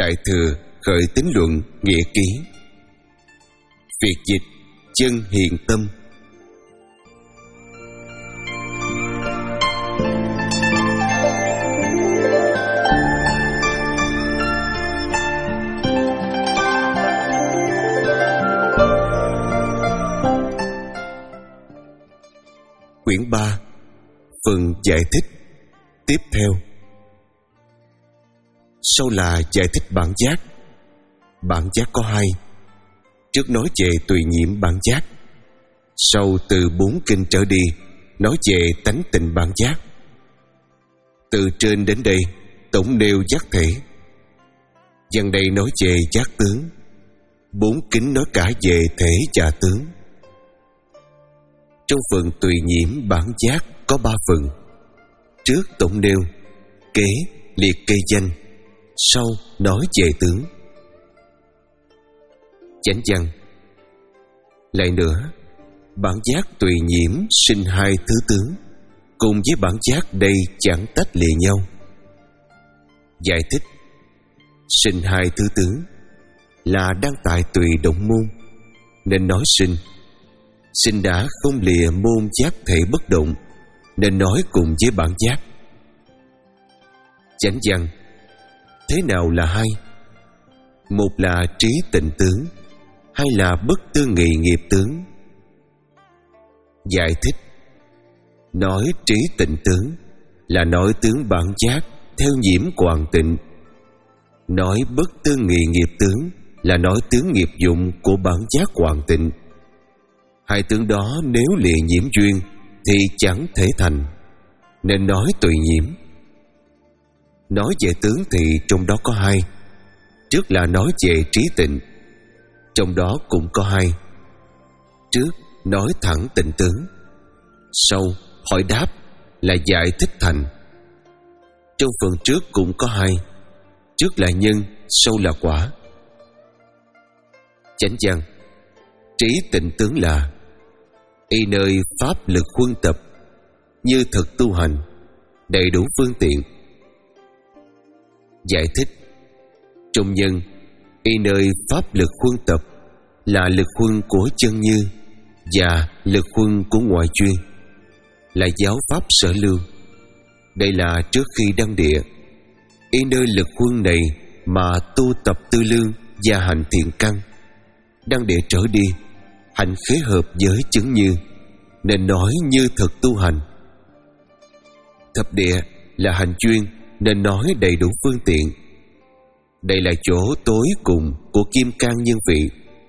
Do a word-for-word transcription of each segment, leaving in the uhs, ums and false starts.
Đại Thừa Khởi Tín Luận Nghĩa Ký. Việt dịch Chân Hiện Tâm. Quyển ba, phần giải thích tiếp theo. Sau là giải thích bản giác. Bản giác có hai. Trước nói về tùy nhiễm bản giác, sau từ bốn kinh trở đi nói về tánh tịnh bản giác. Từ trên đến đây tổng nêu giác thể. Dần đây nói về giác tướng. Bốn kinh nói cả về thể và tướng. Trong phần tùy nhiễm bản giác có ba phần. Trước tổng nêu, kế liệt kê danh, sau nói về tướng. Chánh văn. Lại nữa, bản giác tùy nhiễm sinh hai thứ tướng, cùng với bản giác đây chẳng tách lìa nhau. Giải thích. Sinh hai thứ tướng là đang tại tùy động môn, nên nói sinh. Sinh đã không lìa môn giác thể bất động, nên nói cùng với bản giác. Chánh văn. Thế nào là hai? Một là trí tịnh tướng, hai là bất tư nghị nghiệp tướng. Giải thích. Nói trí tịnh tướng là nói tướng bản giác theo nhiễm hoàn tịnh. Nói bất tư nghị nghiệp tướng là nói tướng nghiệp dụng của bản giác hoàn tịnh. Hai tướng đó nếu lìa nhiễm duyên thì chẳng thể thành, nên nói tùy nhiễm. Nói về tướng thì trong đó có hai. Trước là nói về trí tịnh, trong đó cũng có hai. Trước nói thẳng tịnh tướng, sau hỏi đáp là giải thích thành. Trong phần trước cũng có hai. Trước là nhân, sau là quả. Chánh văn. Trí tịnh tướng là y nơi pháp lực huân tập, như thực tu hành, đầy đủ phương tiện. Giải thích. Trong nhân, y nơi pháp lực huân tập là lực huân của chân như và lực huân của ngoại chuyên, là giáo pháp sở lưu. Đây là trước khi đăng địa. Y nơi lực huân này mà tu tập tư lương và hành thiện căn. Đăng địa trở đi, hành khế hợp với chứng như, nên nói như thực tu hành. Thập địa là hành chuyên, nên nói đầy đủ phương tiện. Đây là chỗ tối cùng của kim cang nhân vị.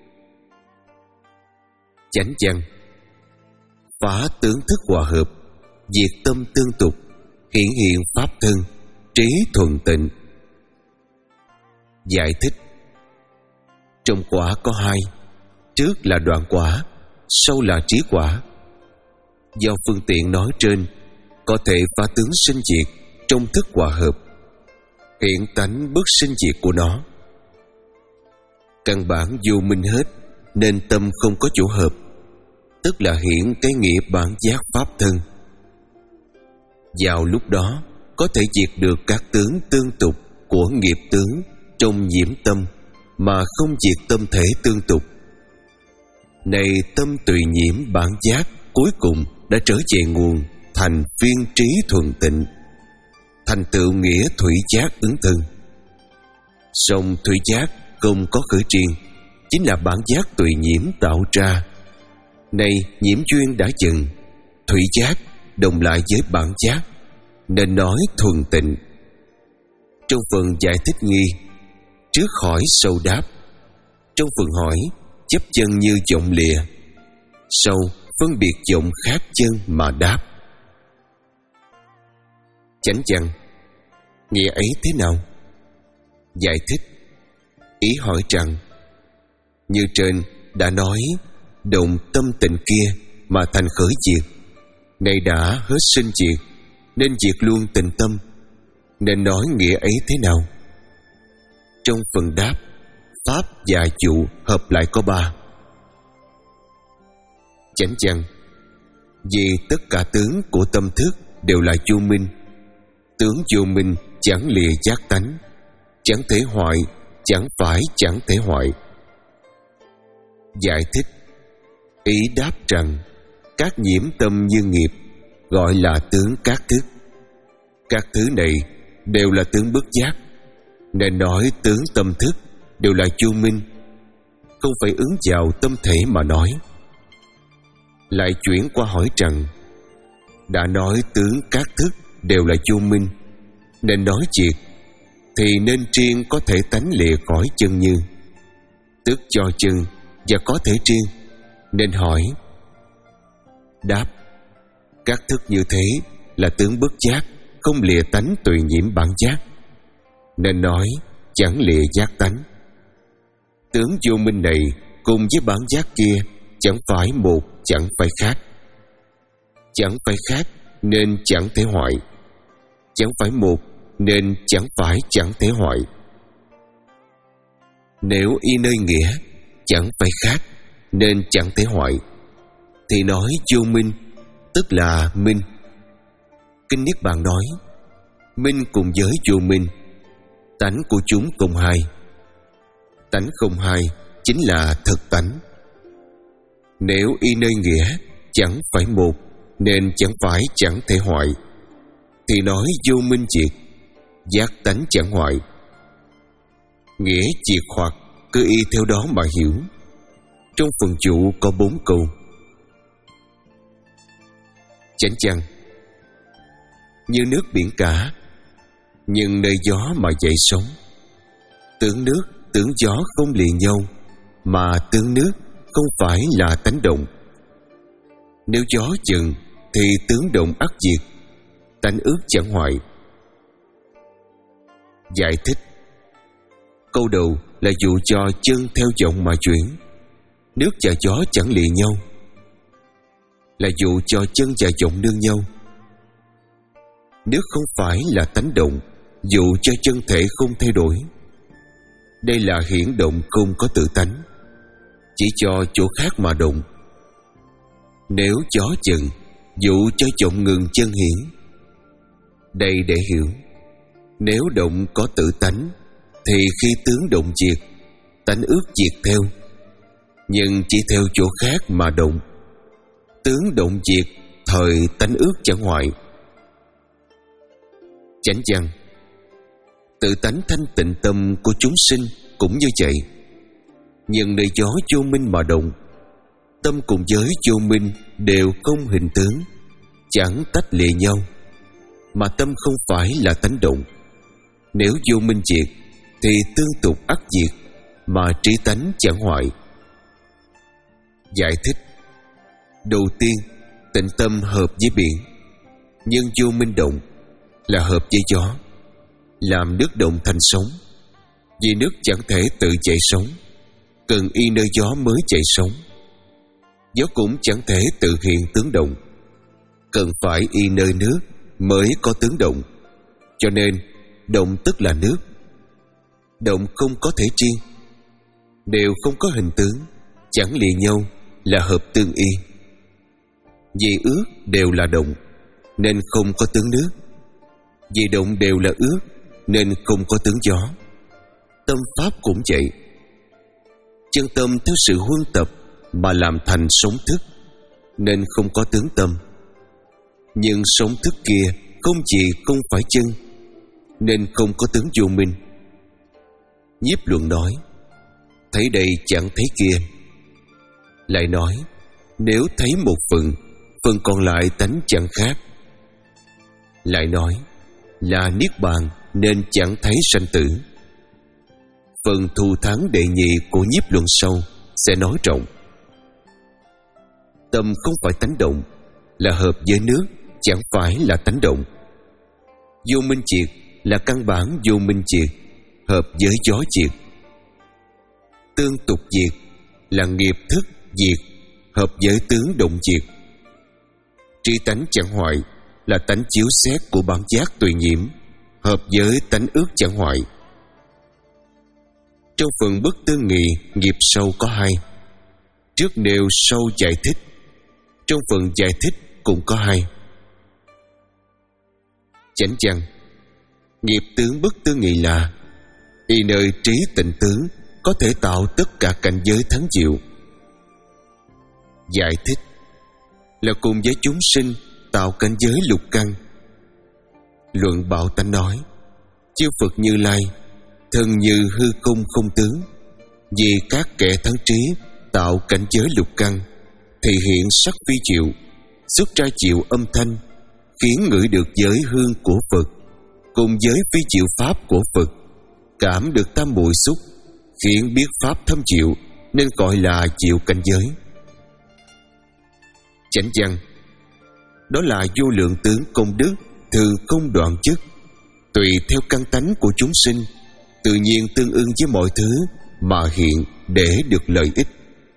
Chánh văn. Phá tướng thức hòa hợp, diệt tâm tương tục, hiển hiện pháp thân, trí thuần tịnh. Giải thích. Trong quả có hai. Trước là đoạn quả, sau là trí quả. Do phương tiện nói trên, có thể phá tướng sinh diệt trong thức hòa hợp, hiện tánh bất sinh diệt của nó. Căn bản vô minh hết, nên tâm không có chỗ hợp, tức là hiện cái nghĩa bản giác pháp thân. Vào lúc đó có thể diệt được các tướng tương tục của nghiệp tướng trong nhiễm tâm, mà không diệt tâm thể tương tục. Này tâm tùy nhiễm bản giác cuối cùng đã trở về nguồn, thành viên trí thuần tịnh, thành tựu nghĩa thủy giác ứng thân. Song thủy giác không có khởi triền, chính là bản giác tùy nhiễm tạo ra. Này nhiễm duyên đã dừng, thủy giác đồng lại với bản giác, nên nói thuần tịnh. Trong phần giải thích nghi, trước hỏi sau đáp. Trong phần hỏi chấp chân như vọng lìa, sau phân biệt vọng khác chân mà đáp. Chánh văn. Nghĩa ấy thế nào? Giải thích. Ý hỏi rằng, như trên đã nói, động tâm tịnh kia mà thành khởi diệt, này đã hết sinh diệt, nên diệt luôn tịnh tâm, nên nói nghĩa ấy thế nào? Trong phần đáp, pháp và dụ hợp lại có ba. Chánh văn. Vì tất cả tướng của tâm thức đều là vô minh. Tướng vô minh chẳng lìa giác tánh, chẳng thể hoại chẳng phải chẳng thể hoại. Giải thích: ý đáp rằng các nhiễm tâm như nghiệp gọi là tướng các thức. Các thứ này đều là tướng bất giác, nên nói tướng tâm thức đều là vô minh, không phải ứng vào tâm thể mà nói. Lại chuyển qua hỏi rằng, đã nói tướng các thức đều là vô minh, nên nói triệt thì nên triên có thể tánh lìa khỏi chân như, tức cho chân và có thể triên, nên hỏi. Đáp: các thức như thế là tướng bất giác, không lìa tánh tùy nhiễm bản giác, nên nói chẳng lìa giác tánh. Tướng vô minh này cùng với bản giác kia chẳng phải một, chẳng phải khác. Chẳng phải khác nên chẳng thể hoại, chẳng phải một nên chẳng phải chẳng thể hoại. Nếu y nơi nghĩa chẳng phải khác nên chẳng thể hoại, thì nói vô minh tức là minh. Kinh Niết Bàn nói, minh cùng với vô minh, tánh của chúng cùng hai. Tánh không hai chính là thực tánh. Nếu y nơi nghĩa chẳng phải một nên chẳng phải chẳng thể hoại, thì nói vô minh triệt, giác tánh chẳng hoại. Nghĩa triệt hoặc cứ y theo đó mà hiểu. Trong phần chủ có bốn câu. Chánh văn: như nước biển cả, nhưng nơi gió mà dậy sóng. Tướng nước, tướng gió không liền nhau, mà tướng nước không phải là tánh động. Nếu gió chừng thì tướng động ắt diệt, tánh ước chẳng hoại. Giải thích: câu đầu là dụ cho chân theo vọng mà chuyển, nước và gió chẳng liền nhau, là dụ cho chân và vọng nương nhau. Nước không phải là tánh động, dụ cho chân thể không thay đổi. Đây là hiển động không có tự tánh, chỉ cho chỗ khác mà động. Nếu gió chừng, dụ cho vọng ngừng chân hiển. Đây để hiểu, nếu động có tự tánh, thì khi tướng động diệt, tánh ước diệt theo, nhưng chỉ theo chỗ khác mà động. Tướng động diệt, thời tánh ước chẳng hoại. Chánh văn: tự tánh thanh tịnh tâm của chúng sinh cũng như vậy, nhưng nơi gió vô minh mà động. Tâm cùng với vô minh đều không hình tướng, chẳng tách lìa nhau, mà tâm không phải là tánh động. Nếu vô minh diệt thì tương tục ắt diệt, mà trí tánh chẳng hoại. Giải thích: đầu tiên, tịnh tâm hợp với biển, nhưng vô minh động là hợp với gió, làm nước động thành sóng. Vì nước chẳng thể tự chạy sóng, cần y nơi gió mới chạy sóng. Gió cũng chẳng thể tự hiện tướng động, cần phải y nơi nước mới có tướng động. Cho nên động tức là nước. Động không có thể riêng, đều không có hình tướng, chẳng lìa nhau, là hợp tương y. Vì ước đều là động, nên không có tướng nước. Vì động đều là ước, nên không có tướng gió. Tâm pháp cũng vậy. Chân tâm theo sự huân tập mà làm thành sống thức, nên không có tướng tâm. Nhưng sống thức kia không chỉ không phải chân, nên không có tướng vô minh. Nhiếp Luận nói, thấy đây chẳng thấy kia. Lại nói, nếu thấy một phần, phần còn lại tánh chẳng khác. Lại nói, là niết bàn nên chẳng thấy sanh tử. Phần thù thắng đệ nhị của Nhiếp Luận sau sẽ nói rộng. Tâm không phải tánh động, là hợp với nước, chẳng phải là tánh động. Vô minh triệt là căn bản vô minh triệt, hợp với gió triệt. Tương tục diệt là nghiệp thức diệt, hợp với tướng động diệt. Tri tánh chẳng hoại là tánh chiếu xét của bản giác tùy nhiễm, hợp với tánh ước chẳng hoại. Trong phần bất tư nghị nghiệp sâu có hai. Trước nêu sâu giải thích, trong phần giải thích cũng có hai. Chánh văn: nghiệp tướng bất tư nghị là Y nơi trí tịnh tướng có thể tạo tất cả cảnh giới thắng diệu. Giải thích là cùng với chúng sinh tạo cảnh giới lục căn. Luận Bảo Tánh nói, chư Phật Như Lai thân như hư không không tướng, vì các kẻ thắng trí tạo cảnh giới lục căn, thì hiện sắc phi diệu, xuất ra diệu âm thanh, khiến ngửi được giới hương của Phật, cùng với phi diệu pháp của Phật, cảm được tam muội xúc, khiến biết pháp thâm diệu, nên gọi là diệu cảnh giới. Chánh văn, đó là vô lượng tướng công đức, thường không đoạn dứt, tùy theo căn tánh của chúng sinh, tự nhiên tương ưng với mọi thứ mà hiện để được lợi ích.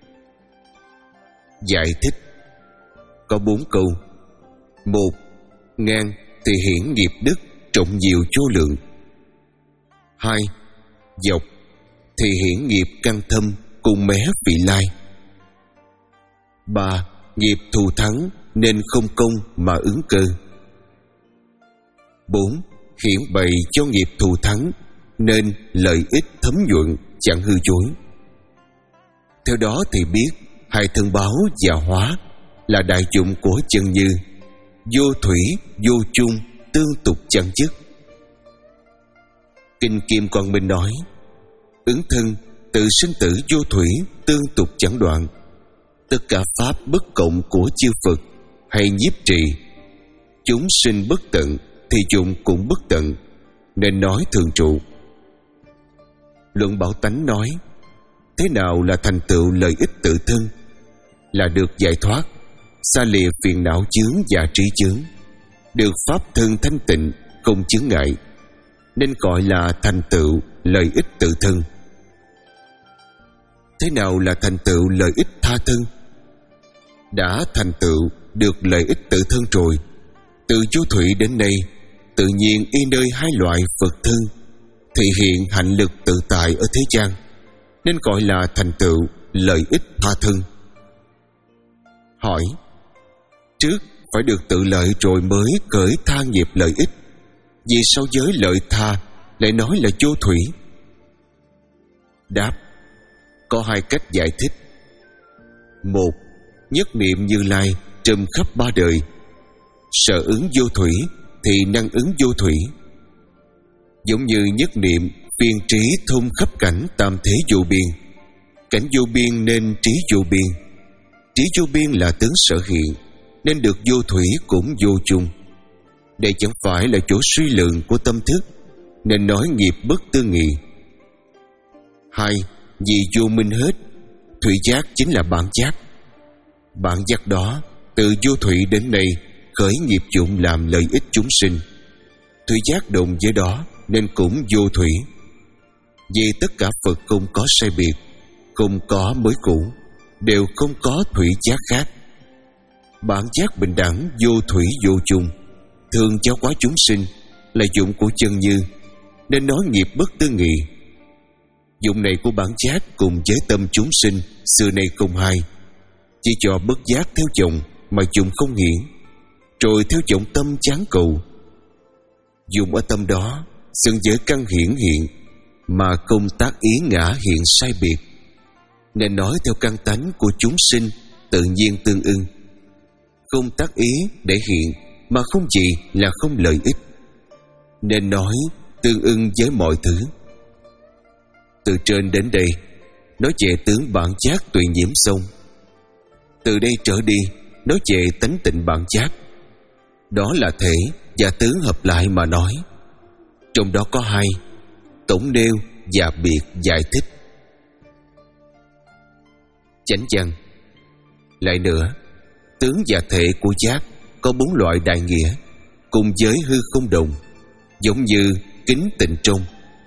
Giải thích có bốn câu. Một, ngang thì hiển nghiệp đức trọng nhiều vô lượng. Hai, dọc thì hiển nghiệp căn thâm cùng mé vị lai. Ba, nghiệp thù thắng nên không công mà ứng cơ. Bốn, hiển bày cho nghiệp thù thắng nên lợi ích thấm nhuận chẳng hư dối. Theo đó thì biết hai thân báo và hóa là đại dụng của chân như, vô thủy vô chung, tương tục chẳng dứt. Kinh Kim Quang Minh nói, ứng thân tự sinh tử vô thủy, tương tục chẳng đoạn. Tất cả pháp bất cộng của chư Phật hay nhiếp trì, chúng sinh bất tận thì dụng cũng bất tận, nên nói thường trụ. Luận Bảo Tánh nói, thế nào là thành tựu lợi ích tự thân? Là được giải thoát, xa lìa phiền não chướng và trí chướng, được pháp thân thanh tịnh, không chướng ngại, nên gọi là thành tựu lợi ích tự thân. Thế nào là thành tựu lợi ích tha thân? Đã thành tựu được lợi ích tự thân rồi, từ vô thủy đến nay, tự nhiên y nơi hai loại Phật thân, thì hiện hạnh lực tự tại ở thế gian, nên gọi là thành tựu lợi ích tha thân. Hỏi, trước phải được tự lợi rồi mới khởi tha nghiệp lợi ích, vì sao giới lợi tha lại nói là vô thủy? Đáp, có hai cách giải thích. Một, nhất niệm Như Lai trùm khắp ba đời, sở ứng vô thủy thì năng ứng vô thủy. Giống như nhất niệm viên trí thông khắp cảnh tam thế vô biên, cảnh vô biên nên trí vô biên, trí vô biên là tướng sở hiện, nên được vô thủy cũng vô chung. Đây chẳng phải là chỗ suy lượng của tâm thức, nên nói nghiệp bất tư nghị. Hai, vì vô minh hết, thủy giác chính là bản giác. Bản giác đó từ vô thủy đến nay khởi nghiệp dụng làm lợi ích chúng sinh, thủy giác đồng với đó nên cũng vô thủy. Vì tất cả Phật không có sai biệt, không có mới cũ, đều không có thủy giác khác. Bản giác bình đẳng vô thủy vô chung, thường giáo hóa chúng sinh, là dụng của chân như, nên nói nghiệp bất tư nghị. Dụng này của bản giác cùng với tâm chúng sinh xưa nay không hai, chỉ cho bất giác theo chồng mà dụng không hiển, rồi theo vọng tâm chán cầu. Dùng ở tâm đó xưng với căn hiển hiện, mà không tác ý ngã hiện sai biệt, nên nói theo căn tánh của chúng sinh tự nhiên tương ưng. Không tác ý để hiện mà không gì là không lợi ích, nên nói tương ưng với mọi thứ. Từ trên đến đây nói về tướng bản giác tùy nhiễm xong. Từ đây trở đi nói về tánh tịnh bản giác. Đó là thể và tướng hợp lại mà nói. Trong đó có hai, tổng nêu và biệt giải thích. Chánh văn. Lại nữa, tướng và thể của giác có bốn loại đại nghĩa, cùng với hư không đồng, giống như kính tịnh trong.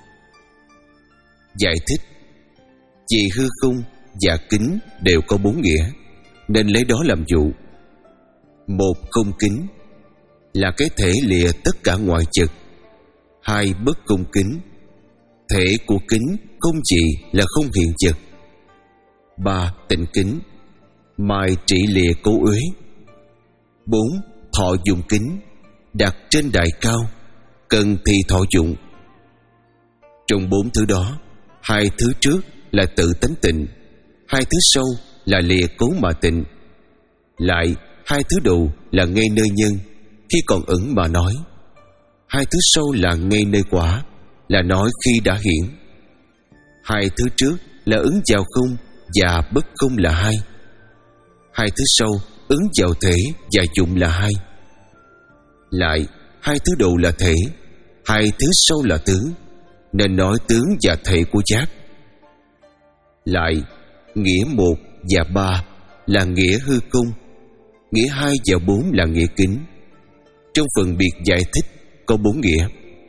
Giải thích, vì hư không và kính đều có bốn nghĩa, nên lấy đó làm dụ. Một, không kính là cái thể lìa tất cả ngoại vật. Hai, bất không kính, thể của kính không gì là không hiện vật. Ba, tịnh kính, mai trị lìa cố uế. Bốn, thọ dụng kính, đặt trên đài cao, cần thì thọ dụng. Trong bốn thứ đó, hai thứ trước là tự tánh tịnh, hai thứ sau là lìa cố mà tịnh, lại hai thứ đầu là ngay nơi nhân, khi còn ẩn mà nói. Hai thứ sau là ngay nơi quả, là nói khi đã hiển. Hai thứ trước là ứng vào không và bất không là hai. Hai thứ sau ứng vào thể và dụng là hai. Lại hai thứ đầu là thể, hai thứ sau là tướng, nên nói tướng và thể của giác. Lại nghĩa một và ba là nghĩa hư không, nghĩa hai và bốn là nghĩa kính. Trong phần biệt giải thích có bốn nghĩa.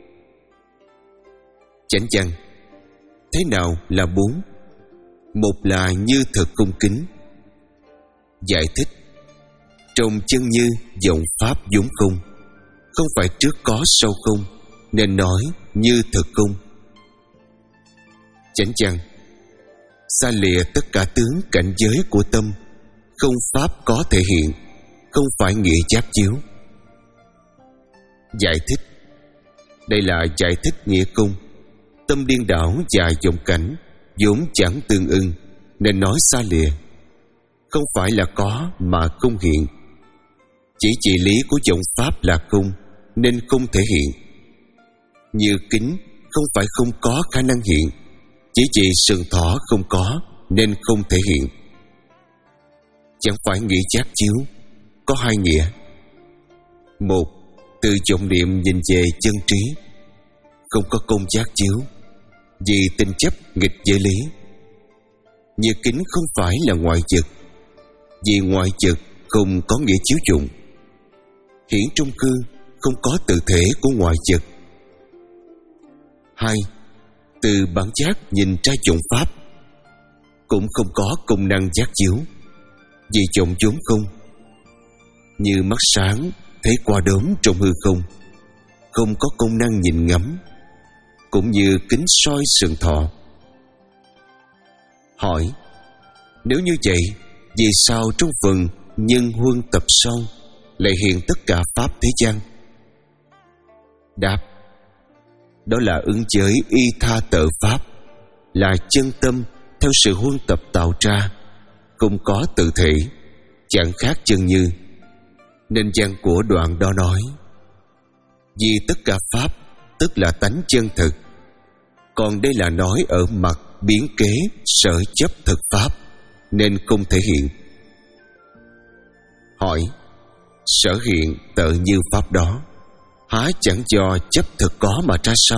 Chánh văn: thế nào là bốn? Một là như thực cung kính. Giải thích: trong chân như vọng pháp vốn không, không phải trước có sau không, nên nói như thực cung. Chánh văn: xa lìa tất cả tướng cảnh giới của tâm, không pháp có thể hiện, không phải nghĩa giáp chiếu. Giải thích: đây là giải thích nghĩa cung. Tâm điên đảo và vọng cảnh vốn chẳng tương ưng, nên nói xa lìa. Không phải là có mà không hiện. Chỉ trị lý của vọng pháp là không, nên không thể hiện. Như kính không phải không có khả năng hiện, chỉ vì sừng thỏ không có nên không thể hiện. Chẳng phải nghĩa giác chiếu, có hai nghĩa. Một, từ vọng niệm nhìn về chân trí, không có công giác chiếu, vì tình chấp nghịch với lý. Như kính không phải là ngoại vật, vì ngoại vật không có nghĩa chiếu dụng. Hiển trong cư không có tự thể của ngoại vật. Hai, từ bản giác nhìn ra vọng pháp, cũng không có công năng giác chiếu, vì vọng vốn không. Như mắt sáng thấy qua đốm trong hư không, không có công năng nhìn ngắm, cũng như kính soi sừng thọ. Hỏi: nếu như vậy, vì sao trong phần nhân huân tập sau lại hiện tất cả pháp thế gian? Đáp: đó là ứng giới y tha tự pháp, là chân tâm theo sự huân tập tạo ra, không có tự thể, chẳng khác chân như. Nên văn của đoạn đó nói: vì tất cả pháp tức là tánh chân thực. Còn đây là nói ở mặt biến kế sở chấp thực pháp, nên không thể hiện. Hỏi: sở hiện tự như pháp đó, há chẳng do chấp thực có mà ra sao?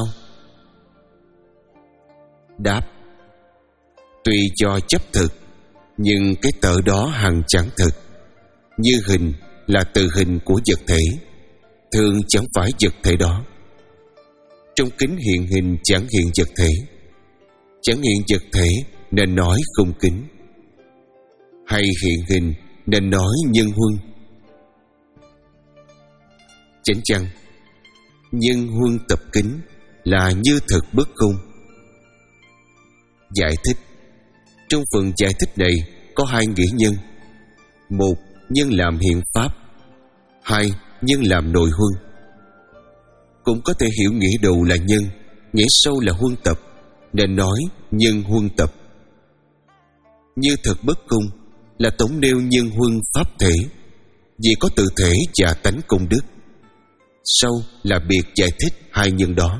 Đáp: tuy do chấp thực, nhưng cái tự đó hằng chẳng thực. Như hình là từ hình của vật thể, thường chẳng phải vật thể đó. Trong kính hiện hình chẳng hiện vật thể, chẳng hiện vật thể nên nói không kính, hay hiện hình nên nói nhân huân. Chánh văn: nhân huân tập kính là như thực bất không. Giải thích: trong phần giải thích này có hai nghĩa nhân. Một, nhân làm hiện pháp. Hai, nhân làm nội huân. Cũng có thể hiểu nghĩa đầu là nhân, nghĩa sâu là huân tập, nên nói nhân huân tập. Như thực bất công là tổng nêu nhân huân pháp thể, vì có tự thể và tánh công đức. Sau là biệt giải thích hai nhân đó.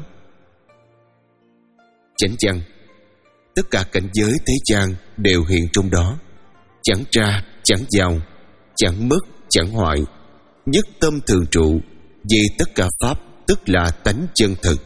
Chánh văn: tất cả cảnh giới thế gian đều hiện trong đó, chẳng ra chẳng vào, chẳng mất chẳng hoại, nhất tâm thường trụ, vì tất cả pháp tức là tánh chân thực.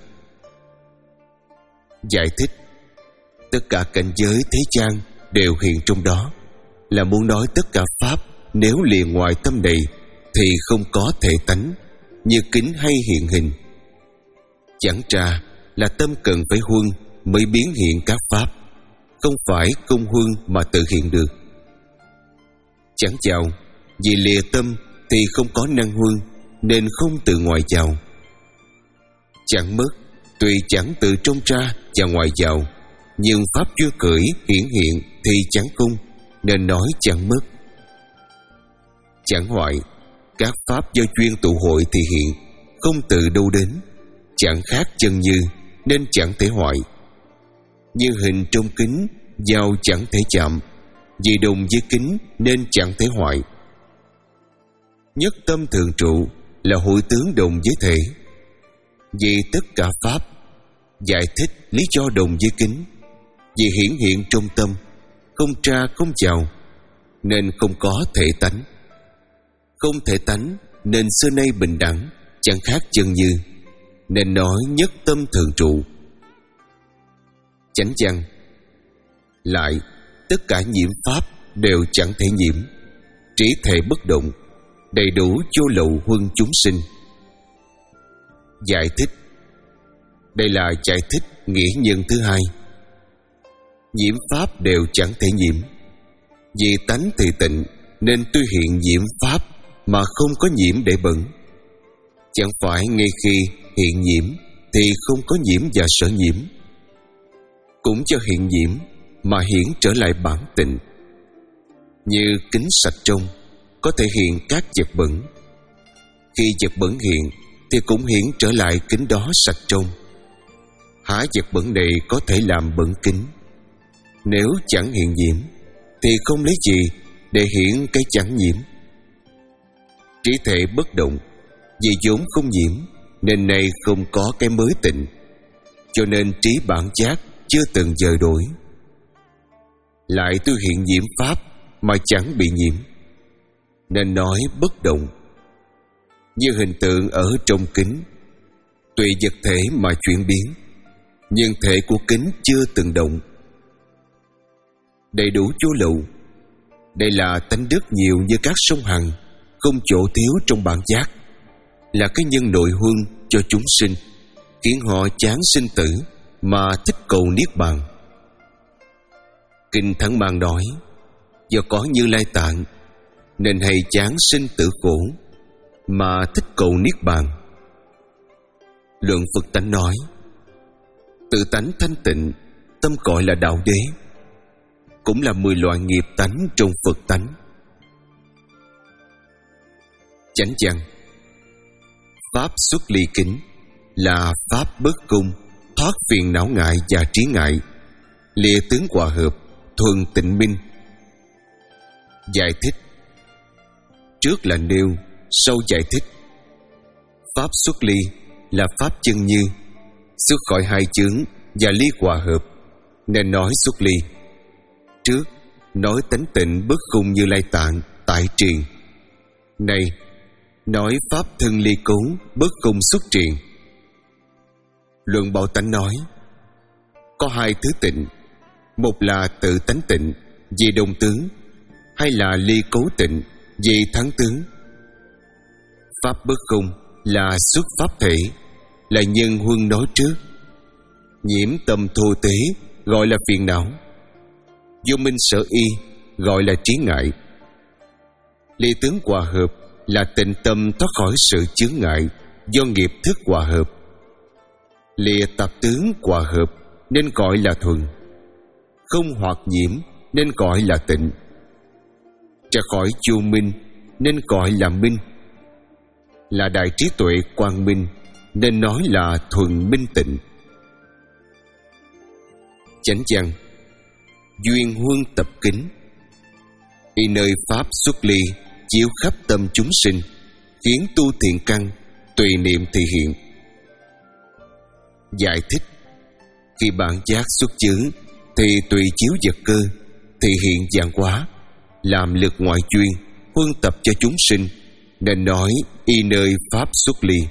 Giải thích: tất cả cảnh giới thế gian đều hiện trong đó, là muốn nói tất cả pháp nếu liền ngoài tâm này thì không có thể tánh, như kính hay hiện hình. Chẳng ra là tâm cần phải huân mới biến hiện các pháp, không phải công huân mà tự hiện được. Chẳng vào, vì lìa tâm thì không có năng huân, nên không từ ngoài vào. Chẳng mất, tuy chẳng từ trong ra và ngoài vào, nhưng pháp chưa khởi hiển hiện thì chẳng cung, nên nói chẳng mất. Chẳng hoại, các pháp do duyên tụ hội thì hiện, không từ đâu đến, chẳng khác chân như, nên chẳng thể hoại, Như hình trong kính, dao chẳng thể chạm, vì đồng với kính nên chẳng thể hoại. Nhất tâm thường trụ là hội tướng đồng với thể. Vì tất cả pháp giải thích lý do đồng với kính, vì hiển hiện trong tâm, không tra không chào, nên không có thể tánh. Không thể tánh nên xưa nay bình đẳng, chẳng khác chân như, nên nói nhất tâm thường trụ. Chánh văn. Lại, tất cả nhiễm pháp đều chẳng thể nhiễm, trí thể bất động, đầy đủ vô lậu huân chúng sinh. Giải thích. Đây là giải thích nghĩa nhân thứ hai. Nhiễm pháp đều chẳng thể nhiễm, vì tánh thì tịnh, nên tuy hiện nhiễm pháp mà không có nhiễm để bẩn. Chẳng phải ngay khi hiện nhiễm thì không có nhiễm và sở nhiễm. Cũng cho hiện nhiễm mà hiển trở lại bản tịnh. Như kính sạch trong có thể hiện các vật bẩn, khi vật bẩn hiện thì cũng hiển trở lại kính đó sạch trong. Há vật bẩn này có thể làm bẩn kính? Nếu chẳng hiện nhiễm thì không lấy gì để hiển cái chẳng nhiễm. Trí thể bất động, vì vốn không nhiễm nên nay không có cái mới tịnh, cho nên trí bản giác chưa từng dời đổi. Lại tôi hiện nhiễm pháp mà chẳng bị nhiễm, nên nói bất động. Như hình tượng ở trong kính, tùy vật thể mà chuyển biến, nhưng thể của kính chưa từng động. Đầy đủ vô lậu. Đây là tánh đức nhiều như các sông Hằng, không chỗ thiếu trong bản giác, là cái nhân nội huân cho chúng sinh, khiến họ chán sinh tử mà thích cầu niết bàn. Kinh Thắng Mang nói, do có Như Lai Tạng nên hay chán sinh tử khổ mà thích cầu niết bàn. Luận Phật Tánh nói, tự tánh thanh tịnh, tâm gọi là đạo đế, cũng là mười loại nghiệp tánh trong Phật tánh. Chánh văn. Pháp xuất ly kính là pháp bất cung, thoát phiền não ngại và trí ngại, lìa tướng hòa hợp, thuần tịnh minh. Giải thích. Trước là nêu, sau giải thích. Pháp xuất ly là pháp chân như, xuất khỏi hai chướng và ly hòa hợp, nên nói xuất ly. Trước nói tánh tịnh bất khung Như Lai Tạng tại truyền. Này nói pháp thân ly cấu bất khung xuất truyền. Luận Bảo Tánh nói, có hai thứ tịnh, một là tự tánh tịnh vì đồng tướng, hay là ly cấu tịnh vì thắng tướng. Pháp bất khung là xuất pháp thể, là nhân huân nói trước. Nhiễm tâm thô tế gọi là phiền não, vô minh sở y gọi là trí ngại. Ly tướng hòa hợp là tịnh tâm thoát khỏi sự chướng ngại do nghiệp thức hòa hợp. Lìa tạp tướng hòa hợp nên gọi là thuần, không hoặc nhiễm nên gọi là tịnh, ra khỏi vô minh nên gọi là minh, là đại trí tuệ quang minh nên nói là thuần minh tịnh. Chánh văn. Duyên huân tập kính, y nơi pháp xuất ly chiếu khắp tâm chúng sinh, khiến tu thiện căn tùy niệm thì hiện. Giải thích. Khi bản giác xuất chướng thì tùy chiếu vật cơ, thì hiện dạng hóa, làm lực ngoại chuyên, huân tập cho chúng sinh, nên nói y nơi pháp xuất ly.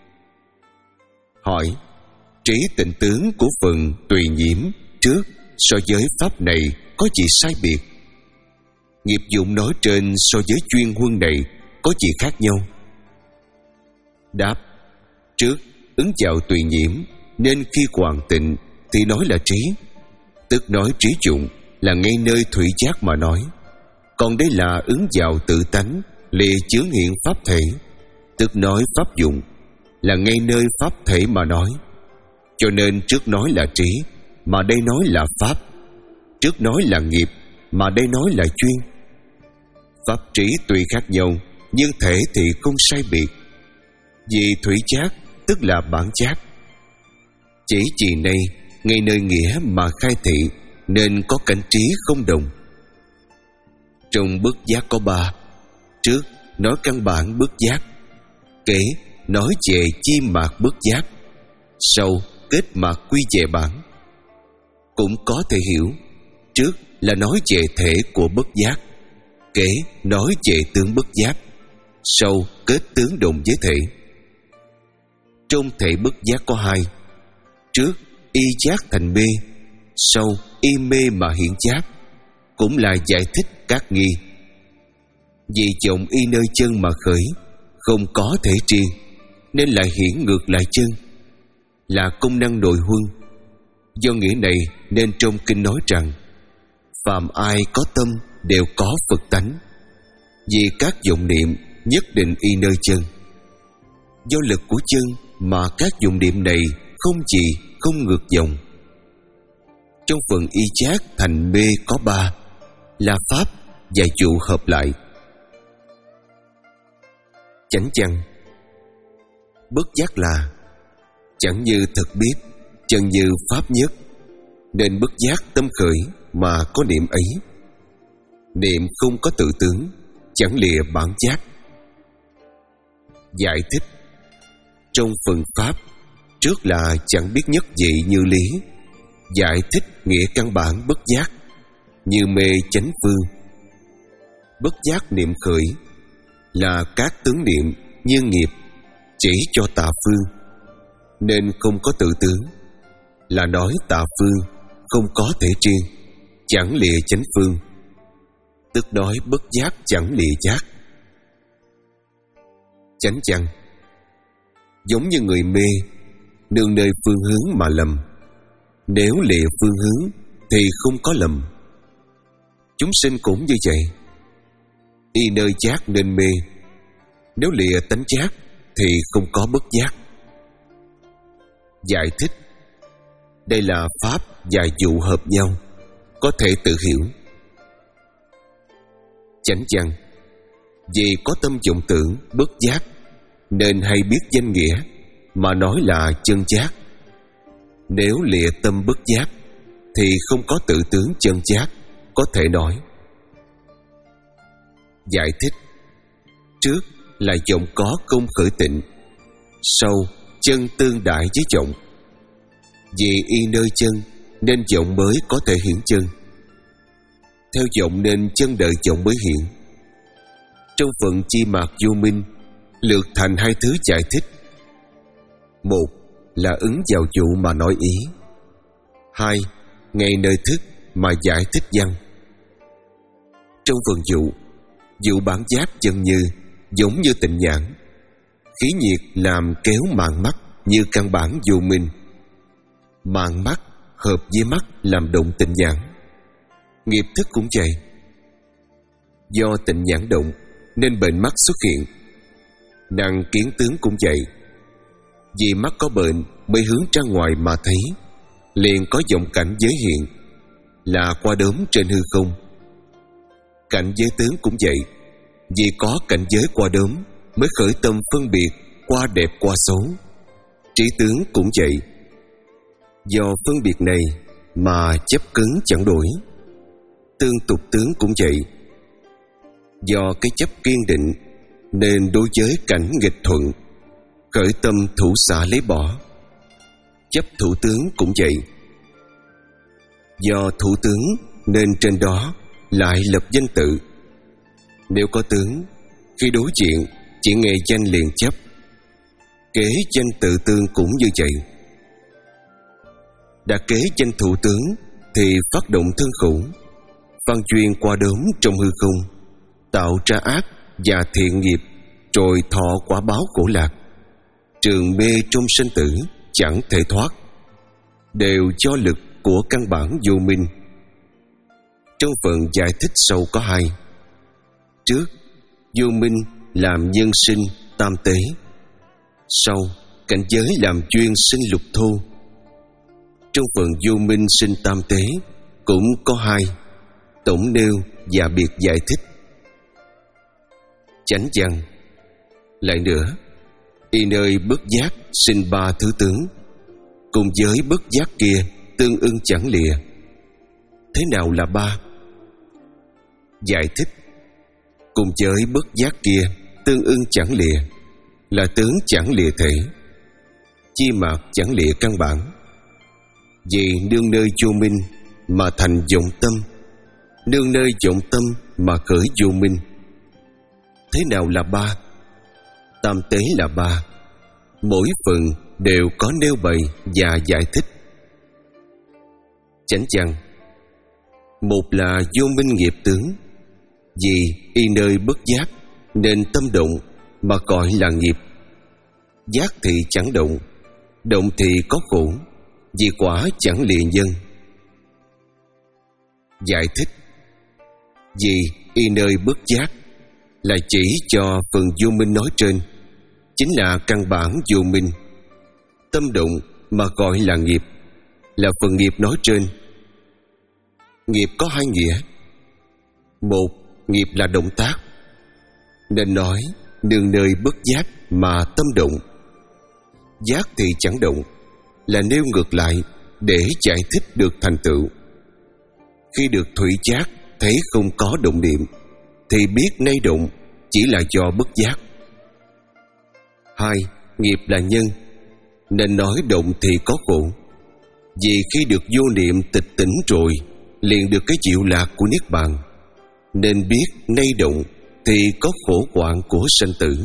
Hỏi. Trí tịnh tướng của phần tùy nhiễm trước so với pháp này có gì sai biệt? Nghiệp dụng nói trên so với chuyên huân này có gì khác nhau? Đáp. Trước ứng vào tùy nhiễm nên khi hoàn tịnh thì nói là trí, tức nói trí dụng là ngay nơi thủy giác mà nói. Còn đây là ứng vào tự tánh lìa chướng hiện pháp thể, tức nói pháp dụng là ngay nơi pháp thể mà nói. Cho nên trước nói là trí mà đây nói là pháp, trước nói là nghiệp mà đây nói là chuyên. Pháp trí tuy khác nhau nhưng thể thì không sai biệt, vì thủy giác tức là bản giác. Chỉ vì này ngay nơi nghĩa mà khai thị, nên có cảnh trí không đồng. Trong bất giác có ba: trước nói căn bản bất giác, kế nói về chi mạc bất giác, sau kết mạc quy về bản. Cũng có thể hiểu, trước là nói về thể của bất giác, kế nói về tướng bất giác, sau kết tướng đồng với thể. Trong thể bất giác có hai: trước y giác thành mê, sau y mê mà hiện giác, cũng là giải thích các nghi. Vì chồng y nơi chân mà khởi, không có thể riêng, nên lại hiển ngược lại chân, là công năng nội huân. Do nghĩa này nên trong kinh nói rằng phàm ai có tâm đều có Phật tánh, vì các dụng niệm nhất định y nơi chân. Do lực của chân mà các dụng niệm này không gì không ngược dòng. Trong phần y giác thành mê có ba, là pháp và dụ hợp lại. Chánh văn: bất giác là chẳng như thực biết, chân như pháp nhất, nên bất giác tâm khởi mà có niệm ấy. Niệm không có tự tướng, chẳng lìa bản giác. Giải thích: trong phần pháp, trước là chẳng biết nhất vị như lý, giải thích nghĩa căn bản bất giác, như mê chánh phương. Bất giác niệm khởi là các tướng niệm như nghiệp, chỉ cho tà phương, nên không có tự tướng, là nói tà phương không có thể riêng, chẳng lìa chánh phương, tức nói bất giác chẳng lìa giác. Chánh văn: giống như người mê, nương nơi phương hướng mà lầm, nếu lìa phương hướng thì không có lầm. Chúng sinh cũng như vậy, y nơi giác nên mê, nếu lìa tánh giác thì không có bất giác. Giải thích: đây là pháp và dụ hợp nhau, có thể tự hiểu. Chánh văn: vì có tâm vọng tưởng bất giác, nên hay biết danh nghĩa mà nói là chân giác. Nếu lìa tâm bất giác thì không có tự tướng chân giác, có thể nói. Giải thích: trước là vọng có công khởi tịnh, sau chân tương đại với vọng. Vì y nơi chân nên vọng mới có thể hiện chân, theo vọng nên chân đợi vọng mới hiện. Trong phần chi mạc vô minh lược thành hai thứ giải thích: một là ứng vào dụ mà nói ý, hai ngay nơi thức mà giải thích văn. Trong phần dụ, dụ bản giác chân như giống như tịnh nhãn, khí nhiệt làm kéo màng mắt như căn bản vô minh. Màng mắt hợp với mắt làm động tịnh nhãn. Nghiệp thức cũng vậy, do tịnh nhãn động nên bệnh mắt xuất hiện. Năng kiến tướng cũng vậy, vì mắt có bệnh mới hướng ra ngoài mà thấy, liền có vọng cảnh giới hiện, là qua đốm trên hư không. Cảnh giới tướng cũng vậy, vì có cảnh giới qua đốm mới khởi tâm phân biệt qua đẹp qua xấu. Trí tướng cũng vậy, do phân biệt này mà chấp cứng chẳng đổi. Tương tục tướng cũng vậy, do cái chấp kiên định nên đối với cảnh nghịch thuận, khởi tâm thủ xả lấy bỏ. Chấp thủ tướng cũng vậy, do thủ tướng nên trên đó lại lập danh tự. Nếu có tướng, khi đối diện chỉ nghe danh liền chấp. Kế danh tự tương cũng như vậy. Đã kế danh thủ tướng thì phát động thân khủng, văn chuyên qua đốm trong hư không, tạo ra ác và thiện nghiệp, rồi thọ quả báo khổ lạc. Trường mê trong sinh tử chẳng thể thoát, đều do lực của căn bản vô minh. Trong phần giải thích sâu có hai: trước, vô minh làm nhân sinh tam tế, sau, cảnh giới làm chuyên sinh lục thô. Trong phần vô minh sinh tam tế cũng có hai, tổng nêu và biệt giải thích. Chánh văn: lại nữa, y nơi bất giác sinh ba thứ tướng, cùng với bất giác kia tương ưng chẳng lìa. Thế nào là ba? Giải thích: cùng với bất giác kia, tương ưng chẳng lìa là tướng chẳng lìa thể, chi mạc chẳng lìa căn bản. Vì nương nơi vô minh mà thành vọng tâm, nương nơi vọng tâm mà khởi vô minh. Thế nào là ba? Tam tế là ba, mỗi phần đều có nêu bày và giải thích. Chánh văn: một là vô minh nghiệp tướng, vì y nơi bất giác nên tâm động mà gọi là nghiệp. Giác thì chẳng động, động thì có khổ, vì quả chẳng lìa nhân. Giải thích: vì y nơi bất giác là chỉ cho phần vô minh nói trên, chính là căn bản vô minh. Tâm động mà gọi là nghiệp, là phần nghiệp nói trên. Nghiệp có hai nghĩa: một, nghiệp là động tác, nên nói nương nơi bất giác mà tâm động. Giác thì chẳng động, là nêu ngược lại để giải thích được thành tựu. Khi được thủy giác thấy không có động niệm, thì biết nay động chỉ là do bất giác. Hai, nghiệp là nhân, nên nói động thì có khổ. Vì khi được vô niệm tịch tỉnh rồi, liền được cái diệu lạc của Niết Bàn, nên biết nay động thì có khổ hoạn của sanh tử.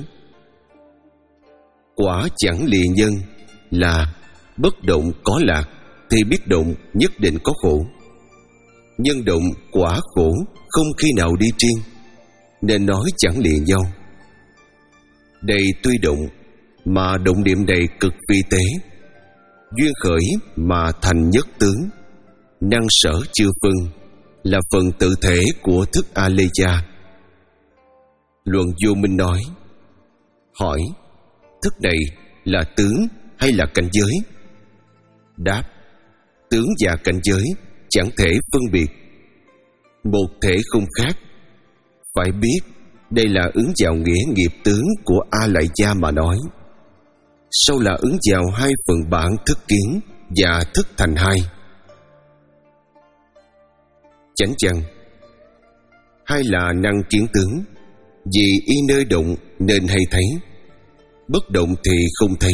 Quả chẳng lìa nhân là bất động có lạc, thì biết động nhất định có khổ. Nhân động quả khổ không khi nào đi riêng, nên nói chẳng lìa nhau. Đây tuy động, mà động niệm này cực vi tế, duyên khởi mà thành nhất tướng, năng sở chưa phân, là phần tự thể của thức A-lê-gia. Luận Vô Minh nói: hỏi, thức này là tướng hay là cảnh giới? Đáp: tướng và cảnh giới chẳng thể phân biệt, một thể không khác. Phải biết đây là ứng vào nghĩa nghiệp tướng của A-lại-gia mà nói. Sau là ứng vào hai phần bản thức kiến và thức thành hai. Chánh văn: hai là năng kiến tướng, vì y nơi động nên hay thấy, bất động thì không thấy.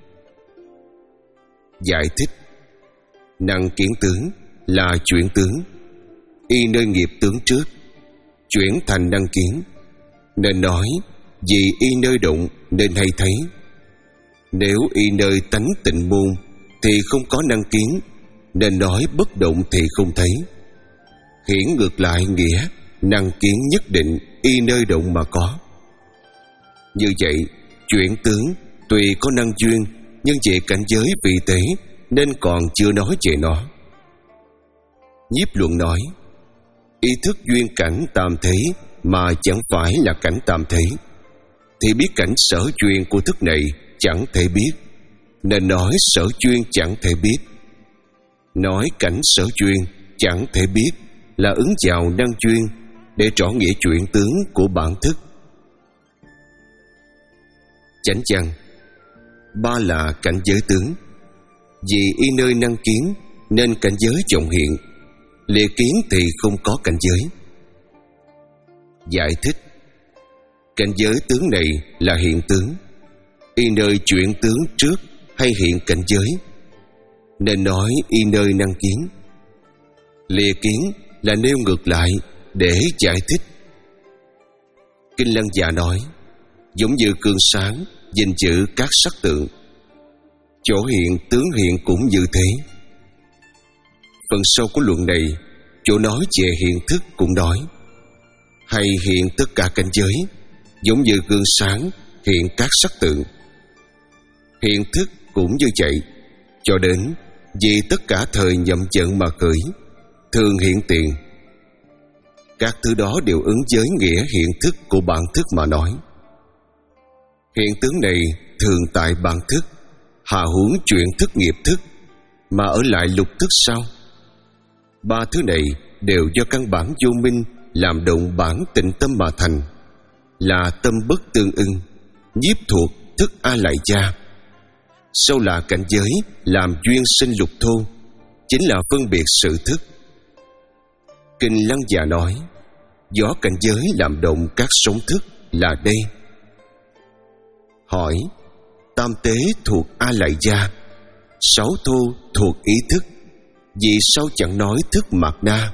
Giải thích: năng kiến tướng là chuyển tướng, y nơi nghiệp tướng trước, chuyển thành năng kiến, nên nói vì y nơi động nên hay thấy. Nếu y nơi tánh tịnh môn thì không có năng kiến, nên nói bất động thì không thấy. Hiển ngược lại nghĩa năng kiến nhất định y nơi động mà có. Như vậy, chuyển tướng tuy có năng duyên, nhưng về cảnh giới vị tế nên còn chưa nói về nó. Nhiếp Luận nói: ý thức duyên cảnh tam thế mà chẳng phải là cảnh tam thế, thì biết cảnh sở duyên của thức này chẳng thể biết, nên nói sở duyên chẳng thể biết. Nói cảnh sở duyên chẳng thể biết là ứng vào năng duyên để trỏ nghĩa chuyển tướng của bản thức. Chánh văn: ba là cảnh giới tướng, vì y nơi năng kiến nên cảnh giới vọng hiện, lìa kiến thì không có cảnh giới. Giải thích: cảnh giới tướng này là hiện tướng, y nơi chuyển tướng trước hay hiện cảnh giới, nên nói y nơi năng kiến. Lìa kiến là nêu ngược lại để giải thích. Kinh Lăng Già nói: giống như cương sáng gìn giữ các sắc tượng, chỗ hiện tướng hiện cũng như thế. Phần sau của luận này, chỗ nói về hiện thức cũng nói: hay hiện tất cả cảnh giới, giống như gương sáng hiện các sắc tượng. Hiện thức cũng như vậy, cho đến vì tất cả thời nhậm trận mà khởi, thường hiện tiền. Các thứ đó đều ứng với nghĩa hiện thức của bản thức mà nói. Hiện tướng này thường tại bản thức, hạ huống chuyển thức nghiệp thức, mà ở lại lục thức sau. Ba thứ này đều do căn bản vô minh làm động bản tịnh tâm mà thành, là tâm bất tương ưng, nhiếp thuộc thức A-lại gia. Sau là cảnh giới làm duyên sinh lục thô, chính là phân biệt sự thức. Kinh Lăng Già nói, gió cảnh giới làm động các sóng thức là đây. Hỏi, tam tế thuộc A Lại Gia, sáu thu thuộc ý thức, vì sao chẳng nói thức mạt na?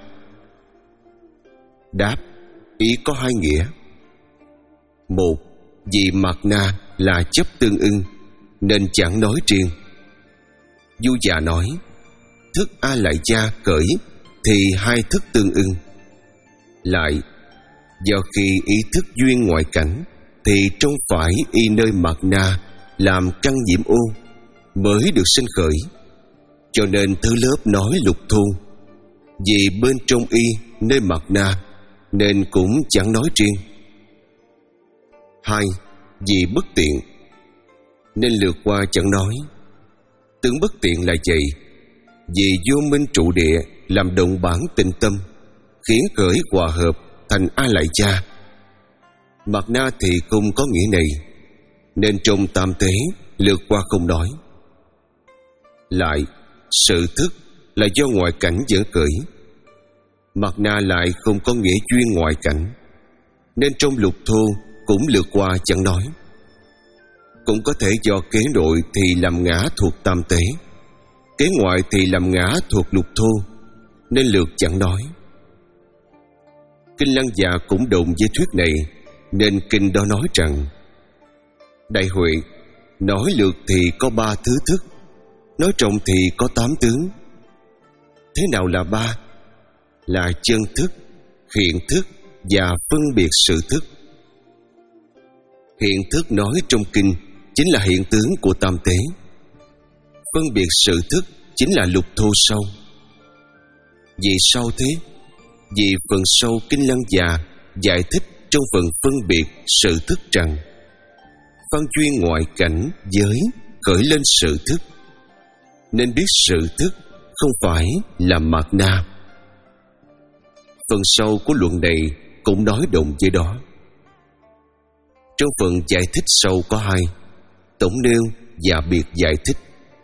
Đáp, ý có hai nghĩa. Một, vì mạt na là chấp tương ưng nên chẳng nói riêng. Du Già nói, thức A Lại Gia cởi thì hai thức tương ưng. Lại, do khi ý thức duyên ngoại cảnh thì trong phải y nơi mạt na làm căn nhiễm ô mới được sinh khởi, cho nên thứ lớp nói lục thu. Vì bên trong y nơi mạt na nên cũng chẳng nói riêng. Hai, vì bất tiện nên lượt qua chẳng nói. Tướng bất tiện là gì? Vì vô minh trụ địa làm động bản tinh tâm, khiến khởi hòa hợp thành A Lại Gia. Mạt na thì không có nghĩa này, nên trong tam tế lượt qua không nói. Lại, sự thức là do ngoại cảnh dẫn khởi. Mạt na lại không có nghĩa duyên ngoại cảnh, nên trong lục thu cũng lượt qua chẳng nói. Cũng có thể do kế nội thì làm ngã thuộc tam tế, kế ngoại thì làm ngã thuộc lục thu, nên lượt chẳng nói. Kinh Lăng Già cũng đồng với thuyết này, nên kinh đó nói rằng, Đại Huệ, nói lượt thì có ba thứ thức, nói trọng thì có tám tướng. Thế nào là ba? Là chân thức, hiện thức và phân biệt sự thức. Hiện thức nói trong kinh chính là hiện tướng của tam tế. Phân biệt sự thức chính là lục thu sâu. Vì sao thế? Vì phần sâu Kinh Lăng Già giải thích trong phần phân biệt sự thức rằng phân duyên ngoại cảnh giới khởi lên sự thức, nên biết sự thức không phải là mạt na. Phần sâu của luận này cũng nói đồng với đó. Trong phần giải thích sâu có hai, tổng nêu và biệt giải thích.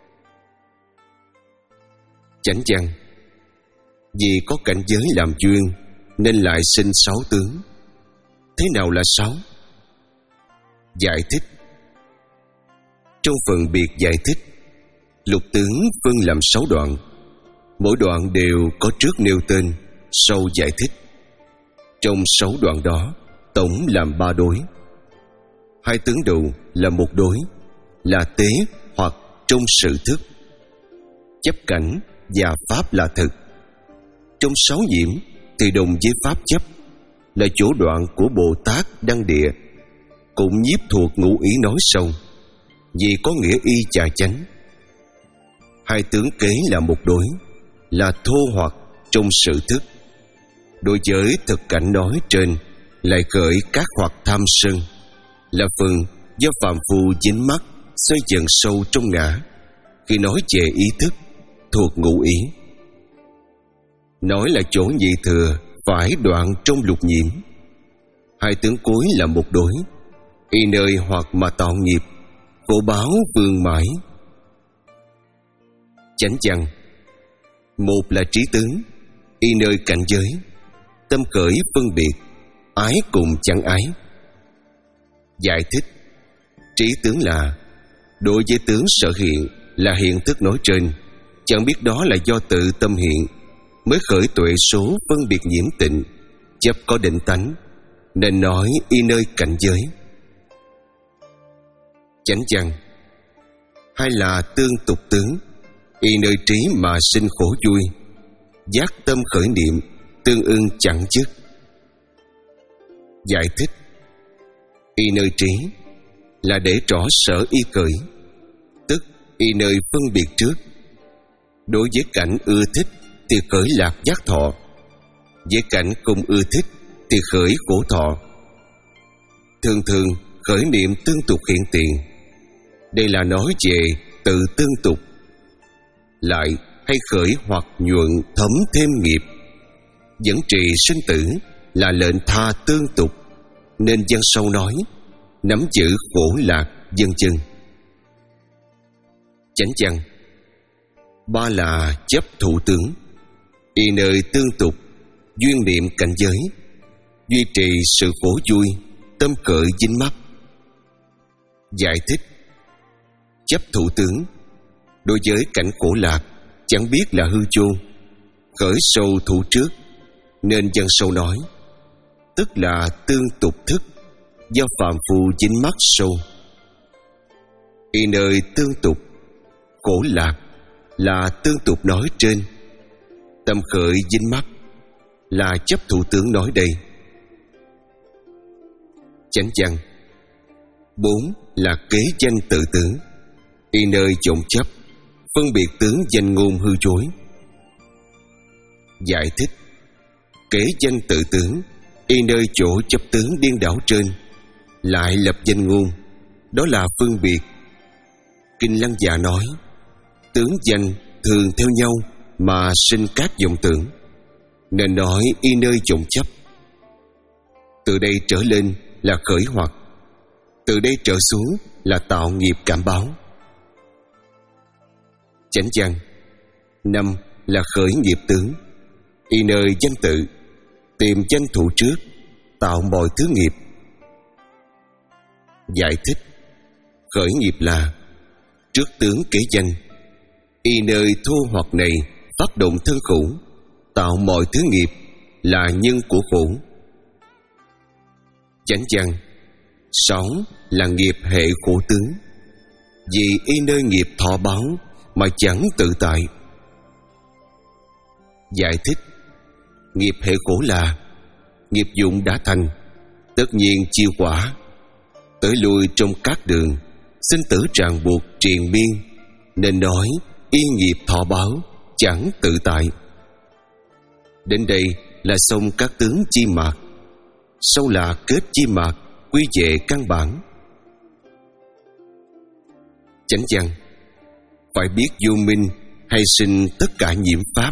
Chánh văn, vì có cảnh giới làm duyên nên lại sinh sáu tướng. Thế nào là sáu? Giải thích. Trong phần biệt giải thích, lục tướng phân làm sáu đoạn, mỗi đoạn đều có trước nêu tên, sau giải thích. Trong sáu đoạn đó tổng làm ba đối. Hai tướng đầu là một đối, là tế hoặc trong sự thức. Chấp cảnh và pháp là thực. Trong sáu nhiễm thì đồng với pháp chấp, là chỗ đoạn của Bồ Tát Đăng Địa, cũng nhiếp thuộc ngũ ý nói sâu, vì có nghĩa y chà chánh. Hai tướng kế là một đối, là thô hoặc trong sự thức. Đối với thực cảnh nói trên lại khởi các hoặc tham sân, là phần do phàm phu dính mắc xoay dần sâu trong ngã, khi nói về ý thức thuộc ngũ ý. Nói là chỗ nhị thừa phải đoạn trong lục nhiễm. Hai tướng cuối là một đối, y nơi hoặc mà tạo nghiệp, khổ báo vương mãi. Chánh văn, một là trí tướng, y nơi cảnh giới, tâm khởi phân biệt, ái cùng chẳng ái. Giải thích. Trí tướng là đối với tướng sở hiện là hiện thức nói trên, chẳng biết đó là do tự tâm hiện, mới khởi tuệ số phân biệt nhiễm tịnh, chấp có định tánh, nên nói y nơi cảnh giới. Chánh văn, hay là tương tục tướng, y nơi trí mà sinh khổ vui, giác tâm khởi niệm, tương ưng chẳng dứt. Giải thích. Y nơi trí là để rõ sở y khởi, tức y nơi phân biệt trước. Đối với cảnh ưa thích thì khởi lạc giác thọ, với cảnh không ưa thích thì khởi khổ thọ. Thường thường khởi niệm tương tục hiện tiền, đây là nói về tự tương tục. Lại hay khởi hoặc nhuận thấm thêm nghiệp, dẫn trì sinh tử là lệnh tha tương tục, nên văn sâu nói nắm giữ khổ lạc vân vân. Chánh văn, Ba là chấp thủ tướng, y nơi tương tục, duyên niệm cảnh giới, duy trì sự khổ vui, tâm khởi dính mắc. Giải thích: chấp thủ tướng đối với cảnh khổ lạc chẳng biết là hư vô, khởi sâu thủ trước, nên dân sâu nói, tức là tương tục thức, do phàm phu dính mắc sâu. Y nơi tương tục, khổ lạc là tương tục nói trên, tâm khởi dính mắc là chấp thủ tướng nói đây. Chánh văn: bốn là kế danh tự tướng, y nơi trộn chấp, phân biệt tướng danh ngôn hư chối. Giải thích: kế danh tự tướng, y nơi chỗ chấp tướng điên đảo trên, lại lập danh ngôn, đó là phân biệt. Kinh Lăng Già nói, tướng danh thường theo nhau mà sinh các vọng tưởng, nên nói y nơi trộn chấp. Từ đây trở lên là khởi hoặc, từ đây trở xuống là tạo nghiệp cảm báo. Chánh văn: năm là khởi nghiệp tướng, y nơi danh tự, tìm danh thủ trước, tạo mọi thứ nghiệp. Giải thích: khởi nghiệp là trước tướng kế danh, y nơi thô hoặc này phát động thân khổ, tạo mọi thứ nghiệp là nhân của khổ. Chánh văn: sáu là nghiệp hệ khổ tướng, vì y nơi nghiệp thọ báo mà chẳng tự tại. Giải thích: nghiệp hệ khổ là nghiệp dụng đã thành, tất nhiên chiêu quả, tới lui trong các đường, sinh tử ràng buộc triền miên, nên nói y nghiệp thọ báo chẳng tự tại. Đến đây là xong các tướng chi mạc, sau là kết chi mạc, quy về căn bản. Chánh văn: phải biết vô minh hay sinh tất cả nhiễm pháp.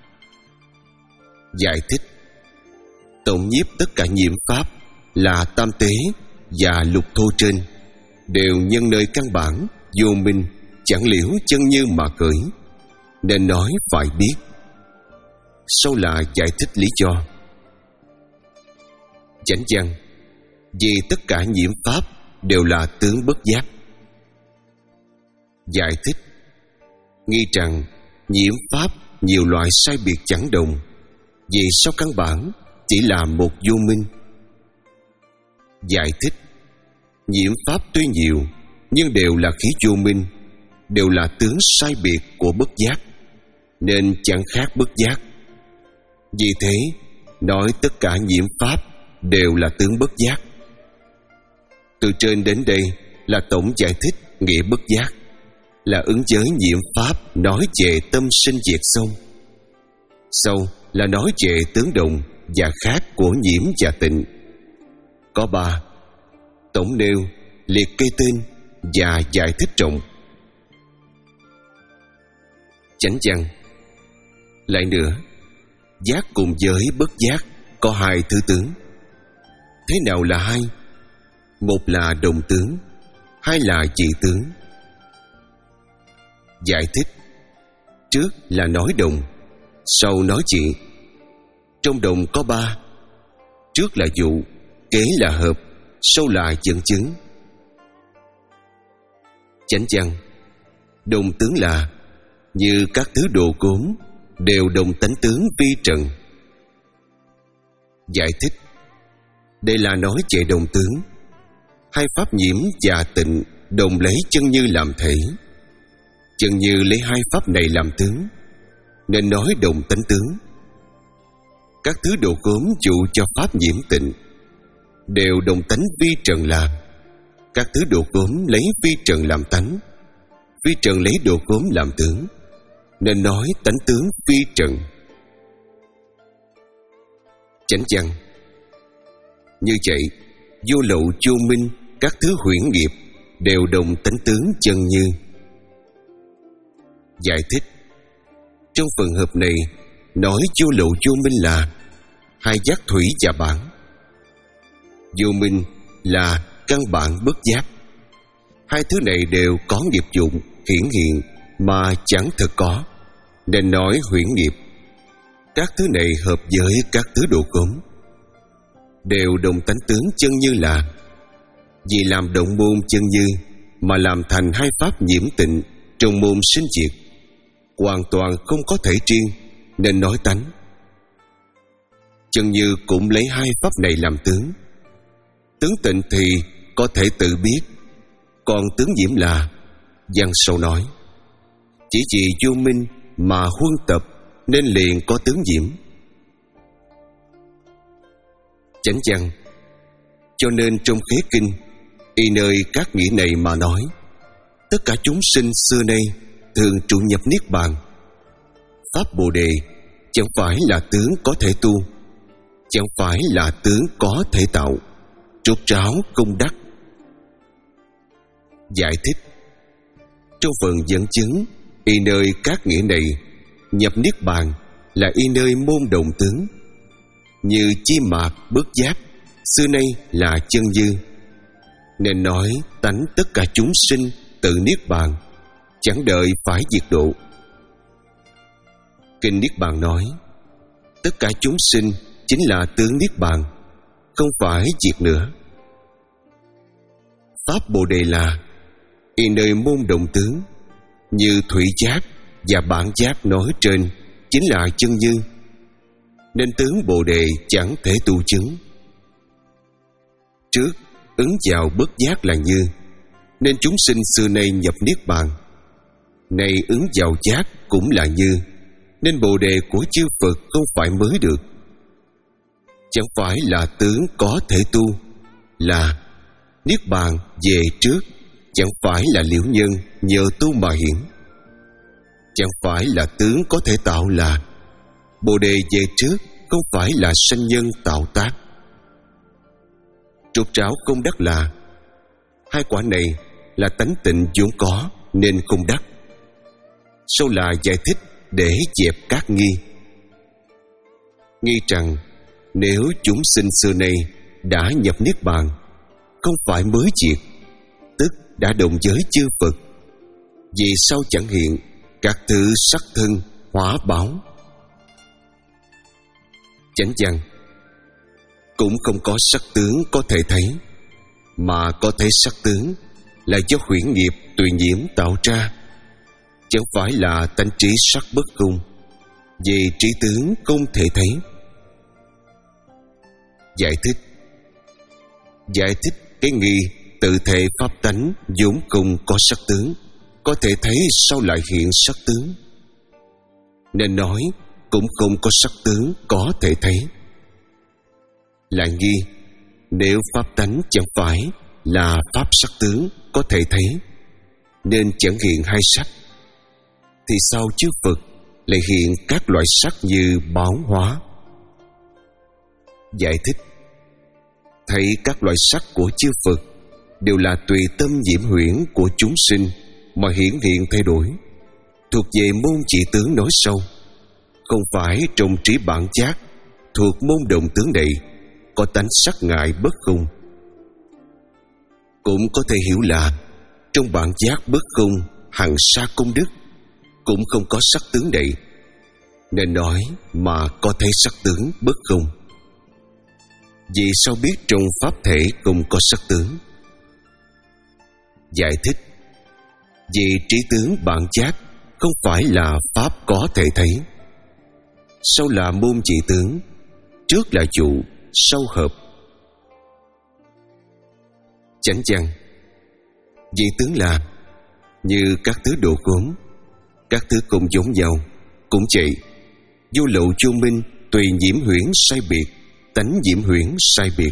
Giải thích: tổng nhiếp tất cả nhiễm pháp là tam tế và lục thô trên, đều nhân nơi căn bản vô minh, chẳng liễu chân như mà khởi, nên nói phải biết. Sau là giải thích lý do. Chánh văn: vì tất cả nhiễm pháp đều là tướng bất giác. Giải thích: nghi rằng nhiễm pháp nhiều loại sai biệt chẳng đồng, vì sau căn bản chỉ là một vô minh. Giải thích: nhiễm pháp tuy nhiều, nhưng đều là khí vô minh, đều là tướng sai biệt của bất giác, nên chẳng khác bất giác. Vì thế nói tất cả nhiễm pháp đều là tướng bất giác. Từ trên đến đây là tổng giải thích nghĩa bất giác, là ứng với nhiễm pháp nói về tâm sinh diệt xong. Sau là nói về tướng đồng và khác của nhiễm và tịnh. Có ba: tổng nêu, liệt kê tên và giải thích rộng. Chánh văn: lại nữa, giác cùng với bất giác có hai thứ tướng. Thế nào là hai? Một là đồng tướng, hai là dị tướng. Giải thích: trước là nói đồng, sau nói dị. Trong đồng có ba: trước là dụ, kế là hợp, sau là dẫn chứng. Chánh văn: đồng tướng là như các thứ đồ gốm đều đồng tánh tướng vi trần. Giải thích: đây là nói về đồng tướng. Hai pháp nhiễm và tịnh đồng lấy chân như làm thể, chân như lấy hai pháp này làm tướng, nên nói đồng tánh tướng. Các thứ đồ gốm dụ cho pháp nhiễm tịnh đều đồng tánh vi trần làm. Các thứ đồ gốm lấy vi trần làm tánh, vi trần lấy đồ gốm làm tướng, nên nói tánh tướng vi trần. Chánh văn: như vậy, vô lậu vô minh, các thứ huyễn nghiệp đều đồng tánh tướng chân như. Giải thích: trong phần hợp này nói vô lậu vô minh là hai giác thủy và bản. Vô minh là căn bản bất giác. Hai thứ này đều có nghiệp dụng hiển hiện mà chẳng thực có, nên nói huyễn nghiệp. Các thứ này hợp với các thứ đồ gốm, đều đồng tánh tướng chân như là. Vì làm động môn chân như mà làm thành hai pháp nhiễm tịnh trong môn sinh diệt, hoàn toàn không có thể riêng, nên nói tánh. Chân như cũng lấy hai pháp này làm tướng. Tướng tịnh thì có thể tự biết, còn tướng nhiễm là, văn sau nói, chỉ vì vô minh mà huân tập nên liền có tướng nhiễm. Chánh văn. Cho nên trong khế kinh, y nơi các nghĩa này mà nói, tất cả chúng sinh xưa nay thường trụ nhập niết bàn. Pháp Bồ Đề chẳng phải là tướng có thể tu, chẳng phải là tướng có thể tạo, rốt ráo công đắc. Giải thích. Trong phần dẫn chứng, y nơi các nghĩa này, nhập niết bàn là y nơi môn đồng tướng, như chi mạc bất giác xưa nay là chân như, nên nói tánh tất cả chúng sinh tự niết bàn, chẳng đợi phải diệt độ. Kinh Niết Bàn nói, tất cả chúng sinh chính là tướng niết bàn, không phải diệt nữa. Pháp Bồ Đề là y nơi môn đồng tướng, như thủy giác và bản giác nói trên chính là chân như, nên tướng Bồ Đề chẳng thể tu chứng. Trước ứng vào bất giác là như, nên chúng sinh xưa nay nhập niết bàn. Nay ứng vào giác cũng là như, nên Bồ Đề của chư Phật không phải mới được. Chẳng phải là tướng có thể tu, là niết bàn về trước, chẳng phải là liễu nhân nhờ tu mà hiển. Chẳng phải là tướng có thể tạo, là Bồ Đề về trước, không phải là sanh nhân tạo tác. Trục trảo không đắc là hai quả này là tánh tịnh vốn có nên không đắc. Sau là giải thích để dẹp các nghi. Nghi rằng nếu chúng sinh xưa nay đã nhập niết bàn, không phải mới diệt, tức đã đồng giới chư Phật, vì sao chẳng hiện các thứ sắc thân hóa báo. Chánh văn. Cũng không có sắc tướng có thể thấy, mà có thấy sắc tướng là do huyễn nghiệp tùy nhiễm tạo ra, chẳng phải là tánh trí sắc bất空, vì trí tướng không thể thấy. Giải thích. Giải thích cái nghi tự thể pháp tánh vốn không có sắc tướng, có thể thấy sao lại hiện sắc tướng, nên nói cũng không có sắc tướng có thể thấy. Lại nghi, nếu pháp tánh chẳng phải là pháp sắc tướng có thể thấy, nên chẳng hiện hai sắc, thì sao chư Phật lại hiện các loại sắc như báo hóa? Giải thích. Thấy các loại sắc của chư Phật đều là tùy tâm nhiễm huyễn của chúng sinh mà hiển hiện thay đổi, thuộc về môn chỉ tướng nói sâu, không phải trong trí bản giác thuộc môn đồng tướng này có tánh sắc ngại bất không. Cũng có thể hiểu là trong bản giác bất không hằng sa công đức cũng không có sắc tướng này, nên nói mà có thấy sắc tướng bất không. Vì sao biết trong pháp thể không có sắc tướng? Giải thích. Vì trí tướng bản giác không phải là pháp có thể thấy, sau là môn chỉ tướng, trước là dụ, sau hợp. Chánh văn. Dị tướng là như các thứ đồ gốm, các thứ cùng giống nhau, cũng vậy, vô lậu vô minh tùy nhiễm huyễn sai biệt, tánh nhiễm huyễn sai biệt.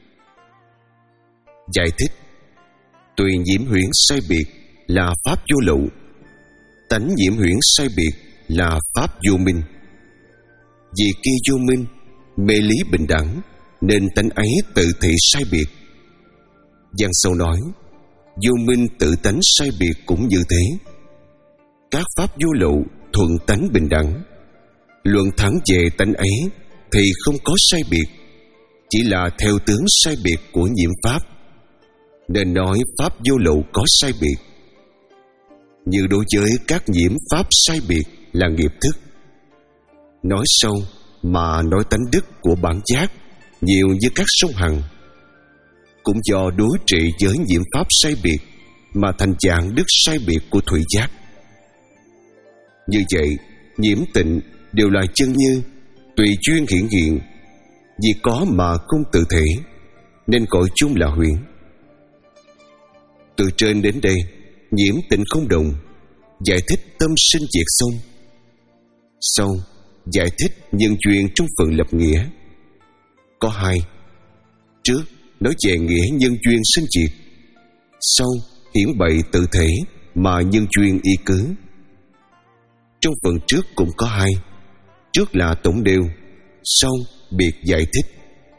Giải thích. Tùy nhiễm huyễn sai biệt là pháp vô lậu, tánh nhiễm huyễn sai biệt là pháp vô minh. Vì kia vô minh mê lý bình đẳng, nên tánh ấy tự thị sai biệt. Văn sau nói, vô minh tự tánh sai biệt cũng như thế. Các pháp vô lậu thuận tánh bình đẳng, luận thẳng về tánh ấy thì không có sai biệt, chỉ là theo tướng sai biệt của nhiễm pháp, nên nói pháp vô lậu có sai biệt. Như đối với các nhiễm pháp sai biệt là nghiệp thức. Nói sâu mà nói tánh đức của bản giác nhiều như các sông Hằng. Cũng do đối trị với nhiễm pháp sai biệt mà thành trạng đức sai biệt của thủy giác. Như vậy, nhiễm tịnh đều là chân như, tùy duyên hiển hiện, vì có mà không tự thể, nên gọi chung là huyễn. Từ trên đến đây, nhiễm tịnh không đồng, giải thích tâm sinh diệt sông. Sau, giải thích nhân duyên trong phần lập nghĩa. Có hai. Trước, nói về nghĩa nhân duyên sinh diệt. Sau, hiển bày tự thể mà nhân duyên y cứ. Trong phần trước cũng có hai. Trước là tổng đều, sau biệt giải thích.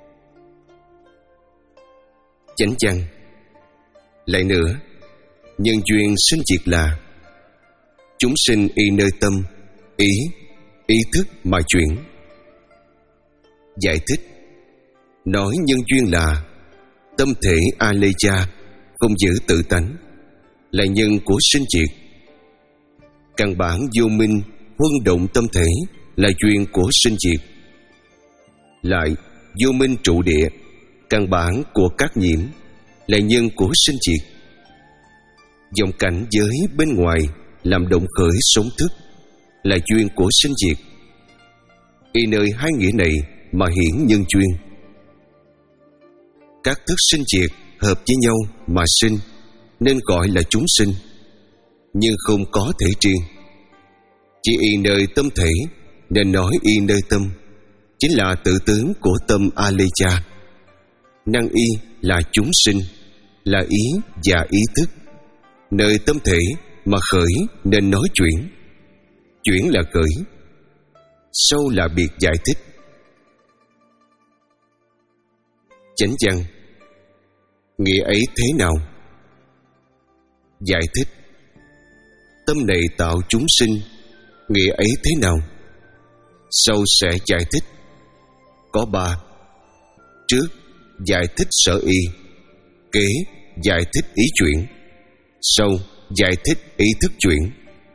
Chánh văn. Lại nữa, nhân duyên sinh diệt là chúng sinh y nơi tâm, ý, ý thức mà chuyển. Giải thích. Nói nhân duyên là tâm thể Aleya không giữ tự tánh, là nhân của sinh diệt. Căn bản vô minh huân động tâm thể là duyên của sinh diệt. Lại vô minh trụ địa, căn bản của các nhiễm, là nhân của sinh diệt. Dòng cảnh giới bên ngoài làm động khởi sống thức, là duyên của sinh diệt. Y nơi hai nghĩa này mà hiển nhân duyên. Các thức sinh diệt hợp với nhau mà sinh, nên gọi là chúng sinh, nhưng không có thể riêng. Chỉ y nơi tâm thể, nên nói y nơi tâm, chính là tự tướng của tâm Aleya. Năng y là chúng sinh, là ý và ý thức. Nơi tâm thể mà khởi nên nói chuyển. Chuyển là khởi. Sâu là biệt giải thích. Chánh văn. Nghĩa ấy thế nào? Giải thích. Tâm này tạo chúng sinh, nghĩa ấy thế nào? Sau sẽ giải thích. Có ba. Trước, giải thích sở y. Kế, giải thích ý chuyển. Sau, giải thích ý thức chuyển.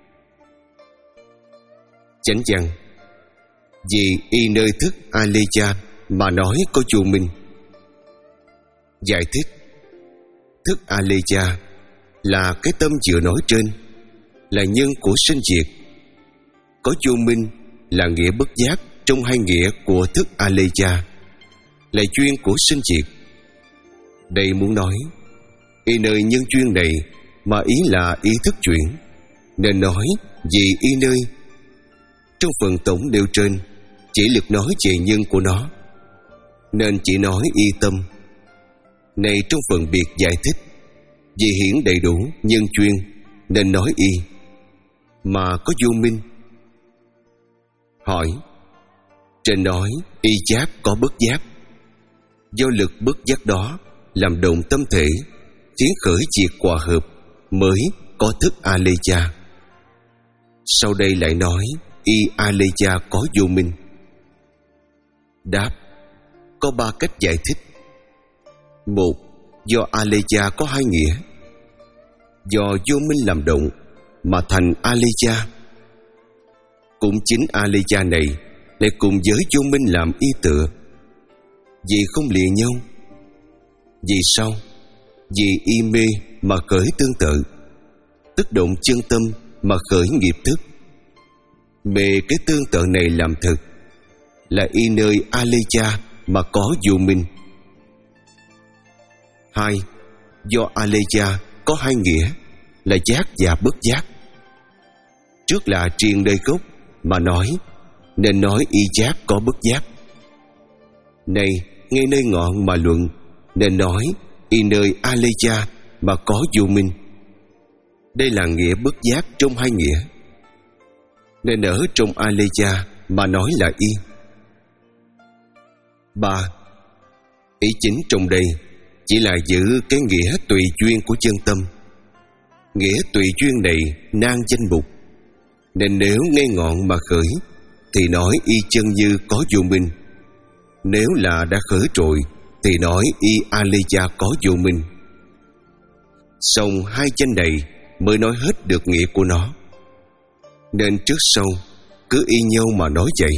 Chánh văn. Vì y nơi thức Aleya mà nói có vô minh. Giải thích. Thức Aleya là cái tâm vừa nói trên, là nhân của sinh diệt. Có vô minh là nghĩa bất giác trong hai nghĩa của thức Aleya, là duyên của sinh diệt. Đây muốn nói y nơi nhân duyên này mà ý là ý thức chuyển, nên nói vì y nơi. Trong phần tổng nêu trên chỉ lực nói về nhân của nó, nên chỉ nói y tâm. Này trong phần biệt giải thích, vì hiển đầy đủ nhân duyên nên nói y, mà có vô minh. Hỏi. Trên nói y giác có bất giác, do lực bất giác đó làm động tâm thể, khiến khởi diệt hòa hợp, mới có thức Aleya. Sau đây lại nói y Aleya có vô minh. Đáp. Có ba cách giải thích. Một, do Aleya có hai nghĩa. Do vô minh làm động mà thành Aleya. Cũng chính Aleya này lại cùng với vô minh làm y tựa. Vì không lìa nhau. Vì sao? Vì y mê mà khởi tương tự, tức động chân tâm mà khởi nghiệp thức. Mê cái tương tự này làm thực, là y nơi Aleya mà có vô minh. Hai, do Aleya có hai nghĩa, là giác và bất giác. Trước là triền nơi gốc mà nói, nên nói y giác có bất giác. Này ngay nơi ngọn mà luận, nên nói y nơi Aleya mà có vô minh. Đây là nghĩa bất giác trong hai nghĩa, nên ở trong Aleya mà nói là y. Ba, ý chính trong đây chỉ là giữ cái nghĩa tùy duyên của chân tâm. Nghĩa tùy duyên này nan danh mục, nên nếu ngay ngọn mà khởi thì nói y chân như có vô minh. Nếu là đã khởi rồi thì nói y Aleya có vô minh. Xong hai danh này mới nói hết được nghĩa của nó. Nên trước sau cứ y nhau mà nói vậy.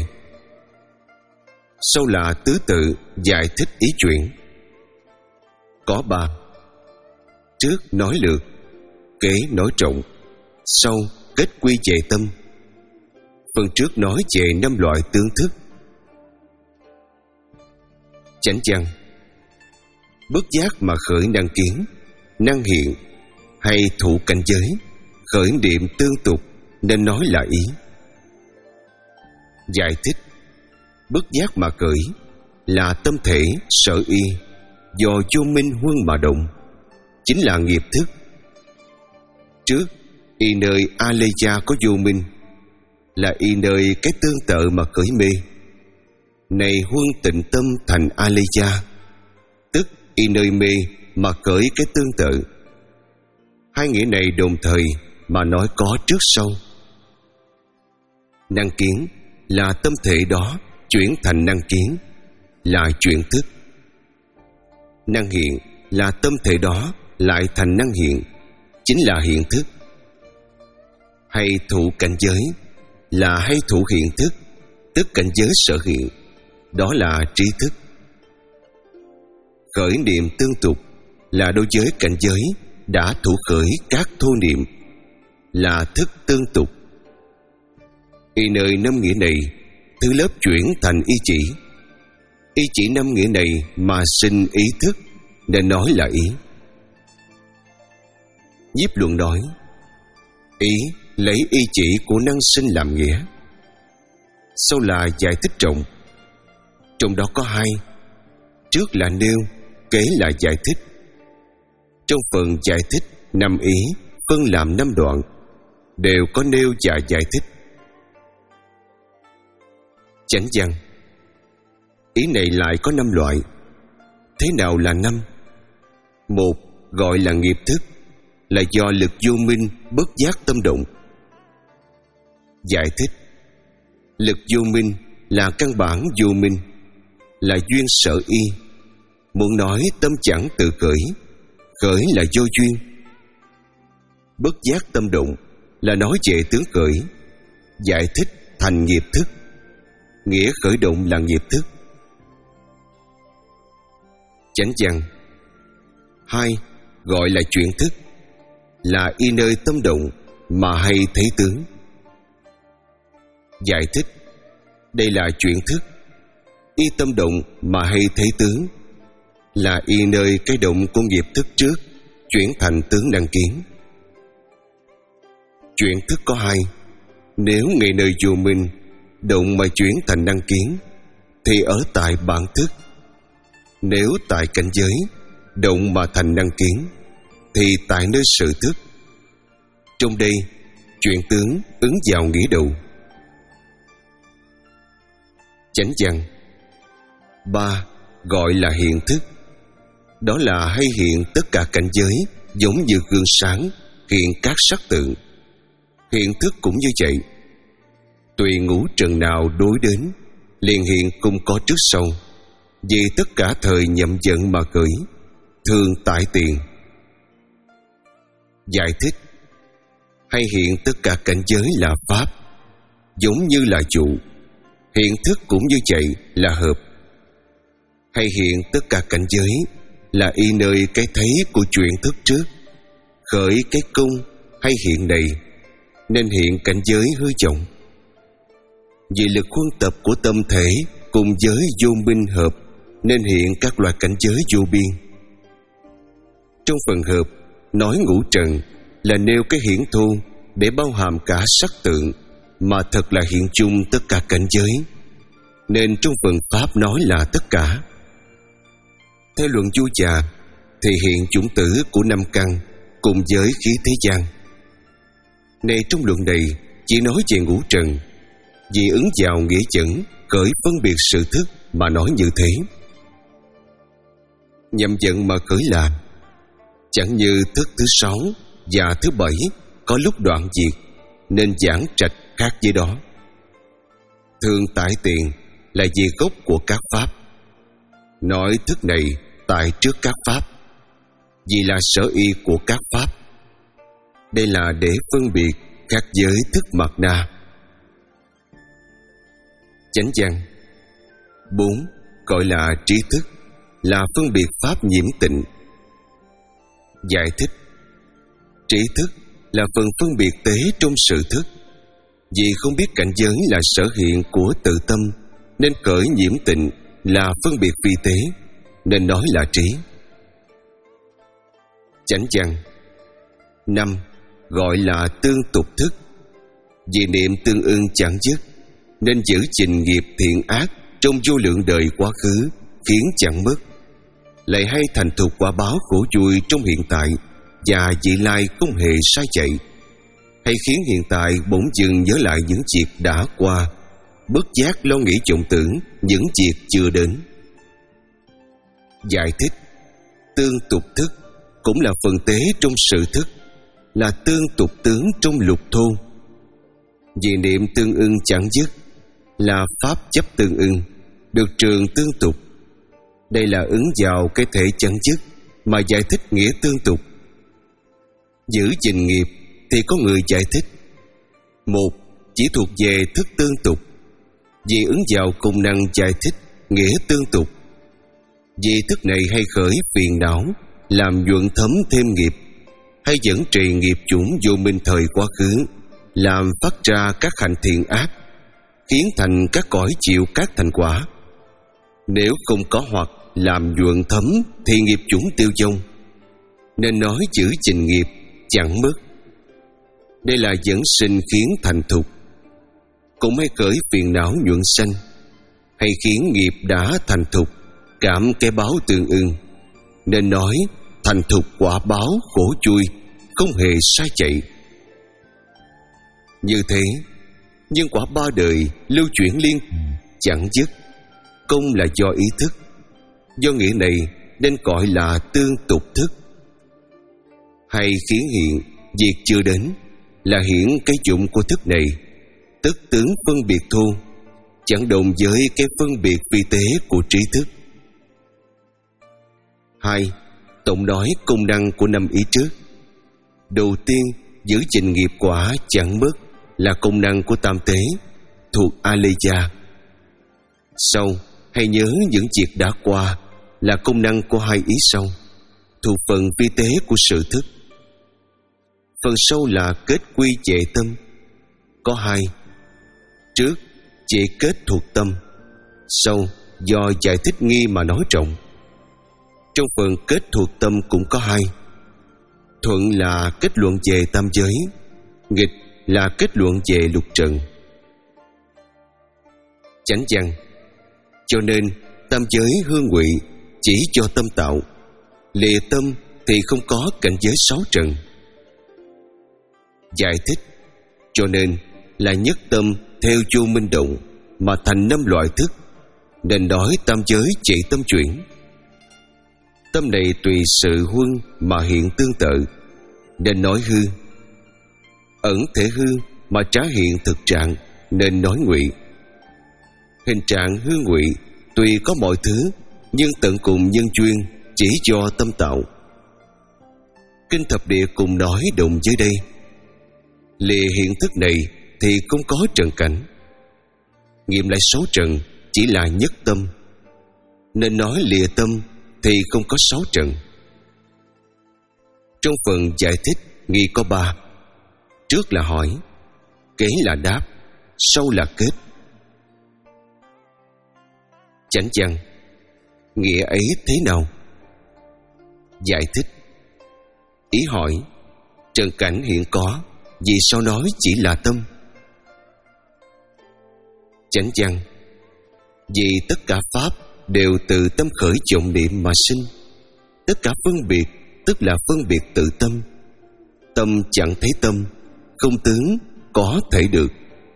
Sau là tứ tự giải thích ý chuyển. Có ba: trước nói lược, kế nói trọng, sau kết quy về tâm. Phần trước nói về năm loại tương thức. Chánh văn: bất giác mà khởi năng kiến, năng hiện hay thụ cảnh giới, khởi niệm tương tục nên nói là ý. Giải thích: bất giác mà khởi là tâm thể sở y, do vô minh huân mà động, chính là nghiệp thức. Trước y nơi aleya có vô minh, là y nơi cái tương tự mà khởi mê. Này huân tịnh tâm thành aleya, tức y nơi mê mà khởi cái tương tự. Hai nghĩa này đồng thời mà nói có trước sau. Năng kiến là tâm thể đó chuyển thành năng kiến, là chuyển thức. Năng hiện là tâm thể đó lại thành năng hiện, chính là hiện thức. Hay thụ cảnh giới là hay thụ hiện thức, tức cảnh giới sở hiện, đó là trí thức. Khởi niệm tương tục là đối với cảnh giới đã thụ khởi các thô niệm, là thức tương tục. Y nơi năm nghĩa này, thứ lớp chuyển thành y chỉ. Y chỉ năm nghĩa này mà sinh ý thức nên nói là ý. Nhiếp luận nói: ý lấy y chỉ của năng sinh làm nghĩa. Sau là giải thích trọng. Trong đó có hai: trước là nêu, kế là giải thích. Trong phần giải thích năm ý phân làm năm đoạn, đều có nêu và giải thích. Chánh văn: ý này lại có năm loại. Thế nào là năm? Một gọi là nghiệp thức, là do lực vô minh bất giác tâm động. Giải thích: lực vô minh là căn bản vô minh, là duyên sở y. Muốn nói tâm chẳng tự khởi, khởi là vô duyên. Bất giác tâm động là nói về tướng khởi. Giải thích thành nghiệp thức, nghĩa khởi động là nghiệp thức. Chánh văn: hai gọi là chuyển thức, là y nơi tâm động mà hay thấy tướng. Giải thích: đây là chuyển thức, y tâm động mà hay thấy tướng, là y nơi cái động của nghiệp thức trước chuyển thành tướng năng kiến. Chuyển thức có hai: nếu ngay nơi vô minh động mà chuyển thành năng kiến thì ở tại bản thức. Nếu tại cảnh giới động mà thành năng kiến thì tại nơi sự thức. Trong đây chuyển tướng ứng vào nghĩa đầu. Chánh văn: ba gọi là hiện thức, đó là hay hiện tất cả cảnh giới, giống như gương sáng hiện các sắc tượng. Hiện thức cũng như vậy, tùy ngũ trần nào đối đến liền hiện cùng có trước sau, vì tất cả thời nhậm vận mà khởi, thường tại tiền. Giải thích: hay hiện tất cả cảnh giới là pháp, giống như là trụ. Hiện thức cũng như vậy là hợp. Hay hiện tất cả cảnh giới là y nơi cái thấy của chuyện thức trước, khởi cái công hay hiện này nên hiện cảnh giới hư vọng. Vì lực huân tập của tâm thể cùng giới vô minh hợp nên hiện các loại cảnh giới vô biên. Trong phần hợp nói ngũ trần là nêu cái hiển thô để bao hàm cả sắc tượng, mà thật là hiện chung tất cả cảnh giới, nên trong phần pháp nói là tất cả. Theo luận Du Già thì hiện chủng tử của năm căn cùng với khí thế gian. Này trong luận này chỉ nói về ngũ trần, vì ứng vào nghĩa chẩn khởi phân biệt sự thức mà nói như thế. Nhậm vận mà khởi làm, chẳng như thức thứ sáu và thứ bảy có lúc đoạn diệt, nên giảng trạch khác với đó. Thường tại tiền là vì gốc của các pháp, nói thức này tại trước các pháp, vì là sở y của các pháp. Đây là để phân biệt khác với thức mạt na. Chánh văn. Bốn. Gọi là trí thức, là phân biệt pháp nhiễm tịnh. Giải thích. Trí thức là phần phân biệt tế trong sự thức. Vì không biết cảnh giới là sở hiện của tự tâm, nên cởi nhiễm tịnh là phân biệt phi tế, nên nói là trí. Chánh văn. Năm. Gọi là tương tục thức. Vì niệm tương ưng chẳng dứt, nên giữ trình nghiệp thiện ác trong vô lượng đời quá khứ, khiến chẳng mất. Lại hay thành thục quả báo khổ vui trong hiện tại, và vị lai không hề sai chạy, hay khiến hiện tại bỗng dưng nhớ lại những việc đã qua, bất giác lo nghĩ vọng tưởng những việc chưa đến. Giải thích. Tương tục thức cũng là phần tế trong sự thức, là tương tục tướng trong lục thô. Vì niệm tương ưng chẳng dứt, là pháp chấp tương ưng, được trường tương tục. Đây là ứng vào cái thể chẳng dứt mà giải thích nghĩa tương tục. Giữ trình nghiệp thì có người giải thích. Một. Chỉ thuộc về thức tương tục, vì ứng vào công năng giải thích nghĩa tương tục. Vì thức này hay khởi phiền não, làm nhuận thấm thêm nghiệp, hay dẫn trì nghiệp chủng vô minh thời quá khứ, làm phát ra các hành thiện ác, khiến thành các cõi chịu các thành quả. Nếu không có hoặc làm nhuận thấm thì nghiệp chủng tiêu vong, nên nói giữ trình nghiệp chẳng mất. Đây là dẫn sinh khiến thành thục, cũng hay khởi phiền não nhuận sanh, hay khiến nghiệp đã thành thục cảm cái báo tương ưng, nên nói thành thục quả báo khổ vui, không hề sai chạy. Như thế, nhân quả ba đời lưu chuyển liên chẳng dứt, công là do ý thức. Do nghĩa này nên gọi là tương tục thức. Hay khiến hiện việc chưa đến, là hiển cái dụng của thức này, tức tướng phân biệt thô, chẳng đồng với cái phân biệt vi tế của trí thức. Hai. Tổng nói công năng của năm ý trước. Đầu tiên, giữ trình nghiệp quả chẳng mất là công năng của tam tế, thuộc Aleya. Sau, hãy nhớ những việc đã qua là công năng của hai ý sau, thuộc phần vi tế của sự thức. Phần sau là kết quy vệ tâm, có hai. Trước, chỉ kết thuộc tâm, sau do giải thích nghi mà nói trọng. Trong phần kết thuộc tâm cũng có hai. Thuận là kết luận về tam giới, nghịch là kết luận về lục trần. Chánh văn. Cho nên tam giới hương ngụy chỉ cho tâm tạo, lìa tâm thì không có cảnh giới sáu trần. Giải thích. Cho nên là nhất tâm theo vô minh động mà thành năm loại thức, nên nói tam giới chỉ tâm chuyển. Tâm này tùy sự huân mà hiện tương tự, nên nói hư. Ẩn thể hư mà trá hiện thực trạng, nên nói ngụy. Hình trạng hư ngụy tuy có mọi thứ, nhưng tận cùng nhân duyên chỉ do tâm tạo. Kinh thập địa cùng nói đồng dưới đây. Lìa hiện thức này thì không có trần cảnh, nghiệm lại sáu trần chỉ là nhất tâm, nên nói lìa tâm thì không có sáu trần. Trong phần giải thích nghi có ba. Trước là hỏi, kế là đáp, sau là kết. Chánh văn. Nghĩa ấy thế nào? Giải thích. Ý hỏi, trần cảnh hiện có, vì sao nói chỉ là tâm? Chánh văn. Vì tất cả pháp đều từ tâm khởi vọng niệm mà sinh. Tất cả phân biệt tức là phân biệt tự tâm. Tâm chẳng thấy tâm, không tướng có thể được.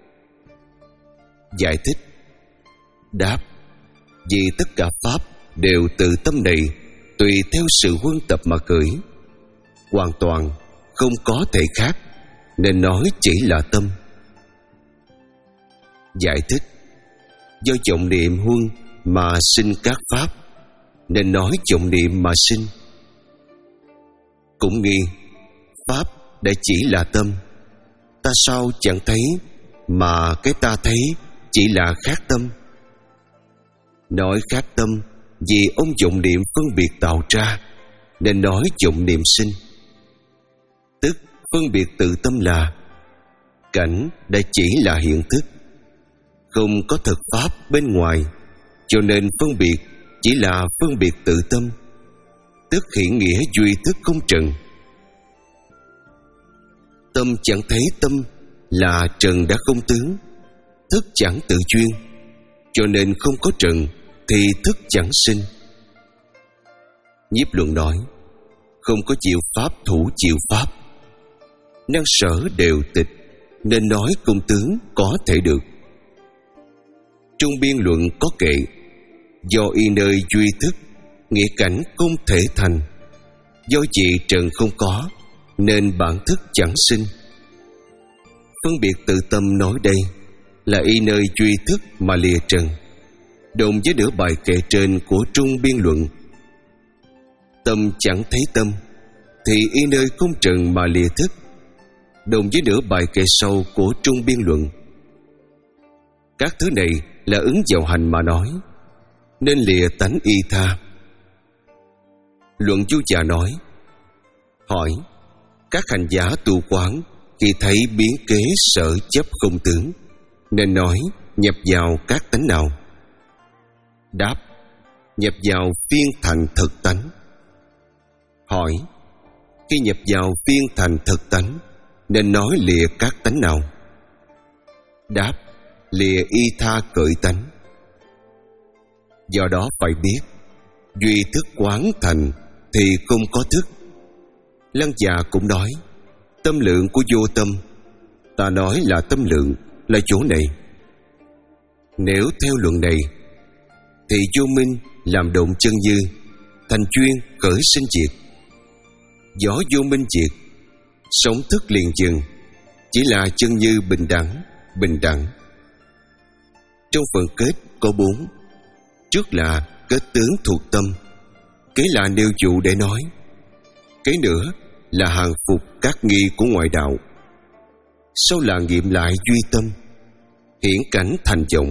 Giải thích. Đáp. Vì tất cả pháp đều từ tâm này, tùy theo sự huân tập mà khởi, hoàn toàn không có thể khác, nên nói chỉ là tâm. Giải thích. Do vọng niệm huân mà sinh các pháp, nên nói vọng niệm mà sinh. Cũng nghi, pháp đã chỉ là tâm, ta sao chẳng thấy, mà cái ta thấy chỉ là khác tâm. Nói khác tâm vì ông dụng niệm phân biệt tạo ra, nên nói dụng niệm sinh. Tức phân biệt tự tâm là cảnh đã chỉ là hiện thức, không có thực pháp bên ngoài, cho nên phân biệt chỉ là phân biệt tự tâm, tức hiển nghĩa duy thức không trần. Tâm chẳng thấy tâm là trần đã không tướng, thức chẳng tự chuyên, cho nên không có trần thì thức chẳng sinh. Nhiếp Luận nói không có chịu pháp thủ chịu pháp, năng sở đều tịch, nên nói công tướng có thể được. Trung Biên Luận có kệ do y nơi duy thức, nghĩa cảnh không thể thành, do dị trần không có, nên bản thức chẳng sinh. Phân biệt tự tâm nói đây là y nơi duy thức mà lìa trần, đồng với nửa bài kệ trên của Trung Biên Luận. Tâm chẳng thấy tâm thì y nơi không trần mà lìa thức, đồng với nửa bài kệ sau của Trung Biên Luận. Các thứ này là ứng vào hành mà nói, nên lìa tánh y tha. Luận Chú Già nói: hỏi các hành giả tu quán khi thấy biến kế sở chấp không tướng, nên nói nhập vào các tánh nào? Đáp: nhập vào phiên thành thực tánh. Hỏi: khi nhập vào phiên thành thực tánh, nên nói lìa các tánh nào? Đáp: lìa y tha cởi tánh. Do đó phải biết, duy thức quán thành thì không có thức. Lăng Già cũng nói tâm lượng của vô tâm, ta nói là tâm lượng là chỗ này. Nếu theo luận này thì vô minh làm động chân như, thành chuyên khởi sinh diệt. Gió vô minh diệt, sống thức liền dừng, chỉ là chân như bình đẳng, bình đẳng. Trong phần kết có bốn. Trước là kết tướng thuộc tâm, kế là nêu dụ để nói, kế nữa là hàng phục các nghi của ngoại đạo, sau là nghiệm lại duy tâm, hiển cảnh thành vọng.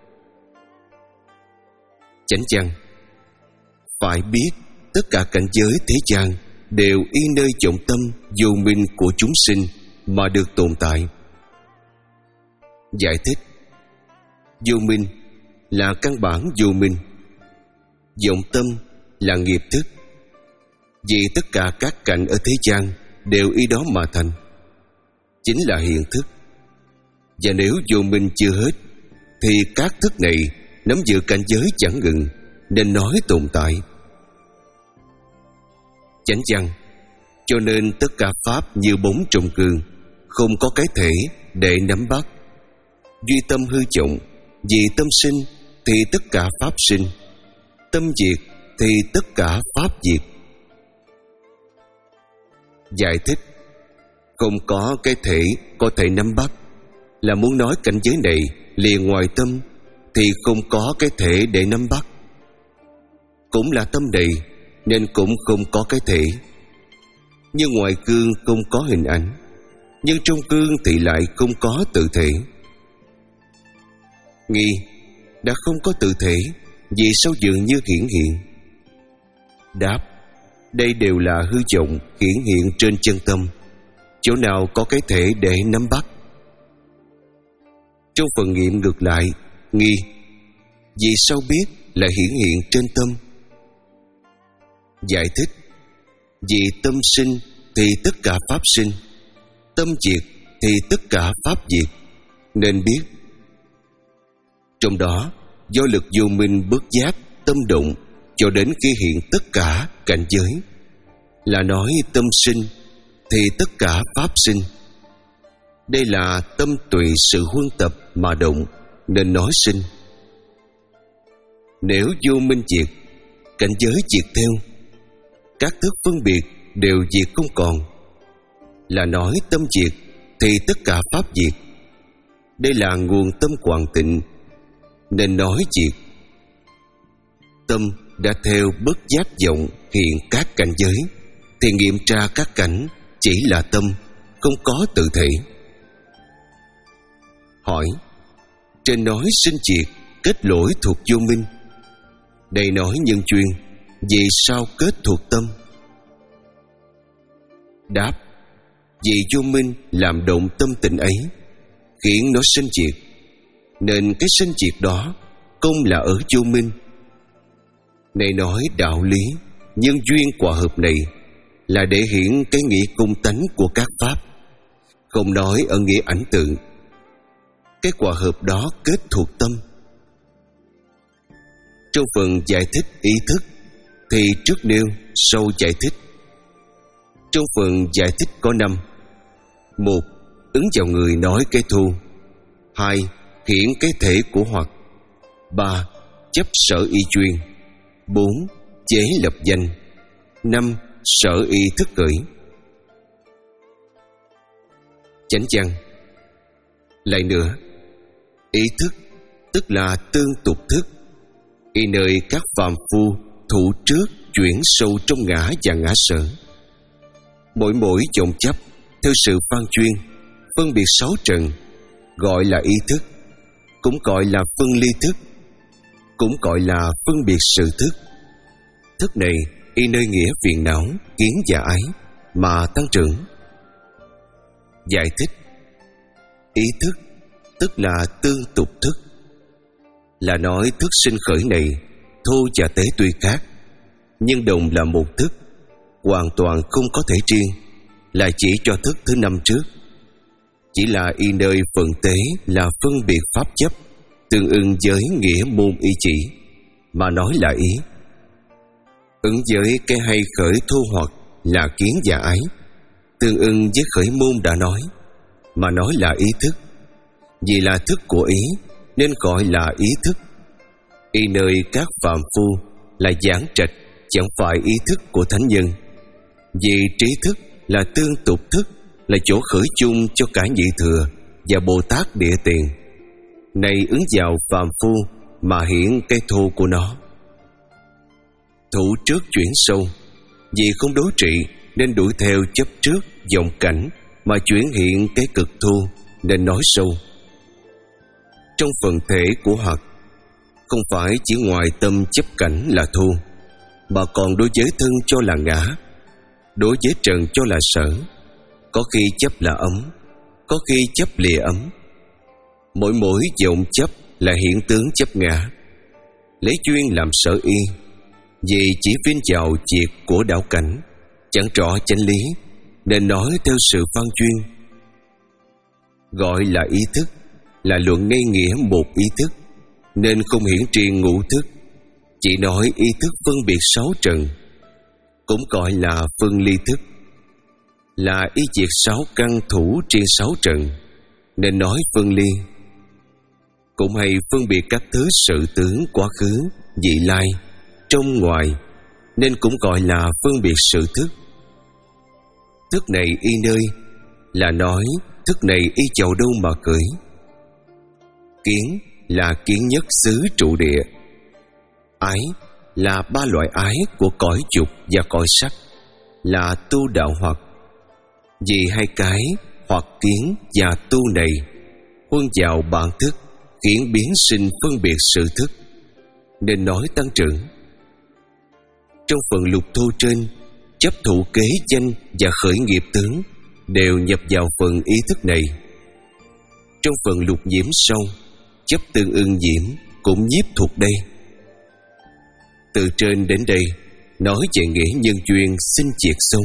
Chánh văn: phải biết tất cả cảnh giới thế gian đều y nơi vọng tâm vô minh của chúng sinh mà được tồn tại. Giải thích: vô minh là căn bản vô minh, vọng tâm là nghiệp thức. Vì tất cả các cảnh ở thế gian đều y đó mà thành, chính là hiện thức. Và nếu vô minh chưa hết thì các thức này nắm giữ cảnh giới chẳng ngừng, nên nói tồn tại. Chánh văn: cho nên tất cả pháp như bóng trong gương, không có cái thể để nắm bắt. Duy tâm hư vọng, vì tâm sinh thì tất cả pháp sinh, tâm diệt thì tất cả pháp diệt. Giải thích: không có cái thể có thể nắm bắt là muốn nói cảnh giới này liền ngoài tâm thì không có cái thể để nắm bắt. Cũng là tâm này nên cũng không có cái thể. Như ngoài gương không có hình ảnh, nhưng trong gương thì lại không có tự thể. Nghi đã không có tự thể, vì sao dường như hiển hiện? Đáp: đây đều là hư vọng hiển hiện trên chân tâm, chỗ nào có cái thể để nắm bắt? Trong phần nghiệm ngược lại, nghi vì sao biết là hiển hiện trên tâm? Giải thích: vì tâm sinh thì tất cả pháp sinh, tâm diệt thì tất cả pháp diệt, nên biết. Trong đó do lực vô minh bất giác tâm động cho đến khi hiện tất cả cảnh giới, là nói tâm sinh thì tất cả pháp sinh. Đây là tâm tùy sự huân tập mà động, nên nói sinh. Nếu vô minh diệt, cảnh giới diệt theo, các thức phân biệt đều diệt không còn, là nói tâm diệt thì tất cả pháp diệt. Đây là nguồn tâm hoàn tịnh, nên nói diệt. Tâm đã theo bất giác vọng hiện các cảnh giới, thì nghiệm tra các cảnh chỉ là tâm, không có tự thể. Hỏi: Trên nói sinh triệt, kết lỗi thuộc vô minh. Đây nói nhân duyên, vì sao kết thuộc tâm? Đáp: vì vô minh làm động tâm tình ấy, khiến nó sinh triệt, nên cái sinh triệt đó công là ở vô minh. Này nói đạo lý nhân duyên quả hợp này là để hiển cái nghĩa cung tánh của các pháp, không nói ở nghĩa ảnh tượng. Cái quả hợp đó kết thuộc tâm. Trong phần giải thích ý thức thì trước nêu, sau giải thích. Trong phần giải thích có năm: một. Ứng vào người nói cái thu. Hai. Hiển cái thể của hoặc. Ba. Chấp sở y chuyên. Bốn. Chế lập danh. Năm. Sở y thức khởi. Chánh văn. Lại nữa, ý thức tức là tương tục thức, y nơi các phàm phu thủ trước chuyển sâu trong ngã và ngã sở. Mỗi mỗi vọng chấp theo sự phan chuyên, phân biệt sáu trần, gọi là ý thức, cũng gọi là phân ly thức, cũng gọi là phân biệt sự thức. Thức này y nơi nghĩa phiền não, kiến và ái mà tăng trưởng. Giải thích: ý thức tức là tương tục thức, là nói thức sinh khởi này thô và tế tuy khác, nhưng đồng là một thức, hoàn toàn không có thể riêng, là chỉ cho thức thứ năm trước. Chỉ là y nơi phần tế là phân biệt pháp chấp, tương ưng với nghĩa môn y chỉ, mà nói là ý. Ứng với cái hay khởi thô hoặc là kiến và ái, tương ưng với khởi môn đã nói, mà nói là ý thức. Vì là thức của ý nên gọi là ý thức. Y nơi các phàm phu là giảng trạch, chẳng phải ý thức của thánh nhân. Vì trí thức là tương tục thức, là chỗ khởi chung cho cả nhị thừa và Bồ Tát địa tiền. Này ứng vào phàm phu mà hiển cái thô của nó. Thủ trước chuyển sâu, vì không đối trị nên đuổi theo chấp trước vọng cảnh mà chuyển hiện cái cực thô nên nói sâu. Trong phần thể của hoặc, không phải chỉ ngoài tâm chấp cảnh là thô, mà còn đối với thân cho là ngã, đối với trần cho là sở. Có khi chấp là ấm, có khi chấp lìa ấm. Mỗi mỗi vọng chấp là hiện tướng chấp ngã, lấy chuyên làm sở y. Vì chỉ phiên chào triệt của đạo cảnh, chẳng rõ chánh lý, nên nói theo sự phan chuyên. Gọi là ý thức là luận ngay nghĩa một ý thức, nên không hiển riêng ngũ thức, chỉ nói ý thức phân biệt sáu trần. Cũng gọi là phân ly thức, là ý diệt sáu căn thủ trên sáu trần, nên nói phân ly. Cũng hay phân biệt các thứ sự tướng quá khứ, vị lai, trong ngoài, nên cũng gọi là phân biệt sự thức. Thức này y nơi là nói thức này y chầu đâu mà cởi. Kiến là kiến nhất xứ trụ địa. Ái là ba loại ái của cõi dục và cõi sắc, là tu đạo hoặc. Vì hai cái hoặc kiến và tu này huân vào bản thức, khiến biến sinh phân biệt sự thức, nên nói tăng trưởng. Trong phần lục thô trên, chấp thụ kế danh và khởi nghiệp tướng đều nhập vào phần ý thức này. Trong phần lục nhiễm sau, chấp tương ưng nhiễm cũng nhiếp thuộc đây. Từ trên đến đây nói về nghĩa nhân duyên sinh triệt sâu.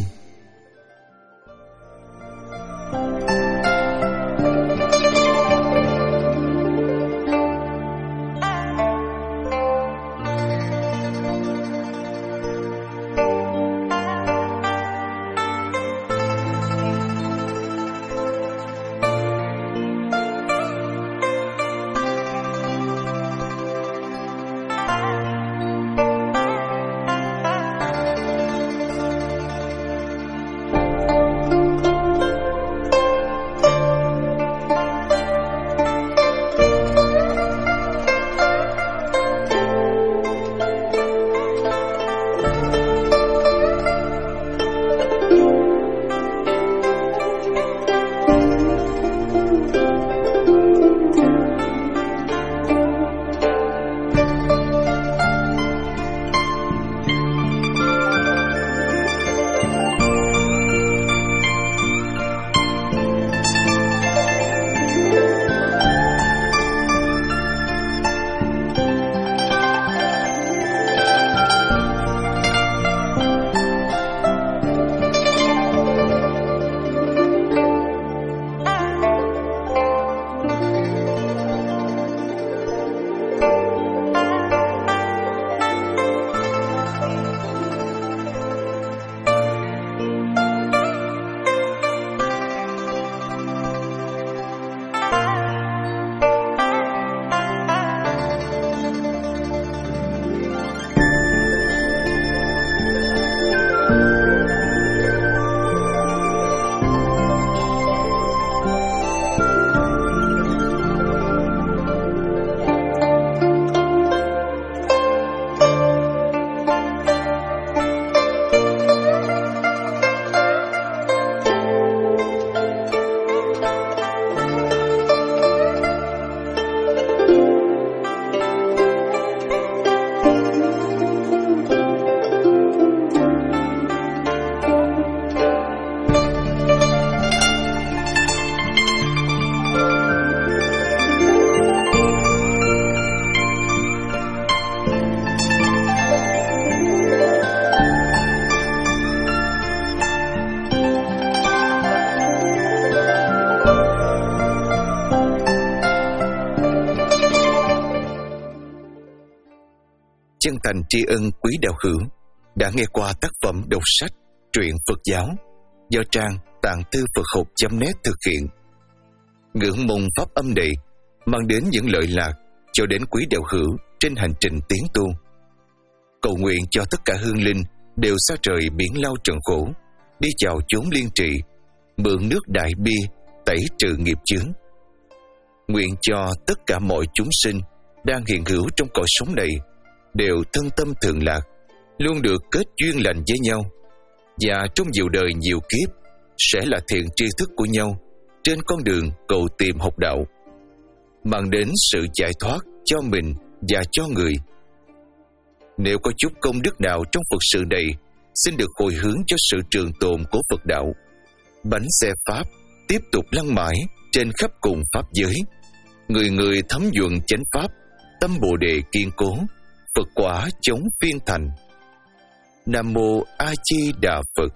chân thành tri ân quý đạo hữu đã nghe qua tác phẩm đọc sách truyện Phật giáo do trang tạng thư Phật học chấm net thực hiện. Ngưỡng mong pháp âm này mang đến những lợi lạc cho đến quý đạo hữu trên hành trình tiến tu. Cầu nguyện cho tất cả hương linh đều xa trời biển lao trần khổ, đi chào chốn liên trị, mượn nước đại bi tẩy trừ nghiệp chướng. Nguyện cho tất cả mọi chúng sinh đang hiện hữu trong cõi sống này đều thân tâm thượng lạc, luôn được kết duyên lành với nhau, và trong nhiều đời nhiều kiếp sẽ là thiện tri thức của nhau trên con đường cầu tìm học đạo, mang đến sự giải thoát cho mình và cho người. Nếu có chút công đức nào trong Phật sự này, xin được hồi hướng cho sự trường tồn của Phật đạo. Bánh xe Pháp tiếp tục lăn mãi trên khắp cùng Pháp giới. Người người thấm nhuận chánh Pháp, tâm Bồ Đề kiên cố, Phật quả chống phiên thành. Nam Mô A Di Đà Phật.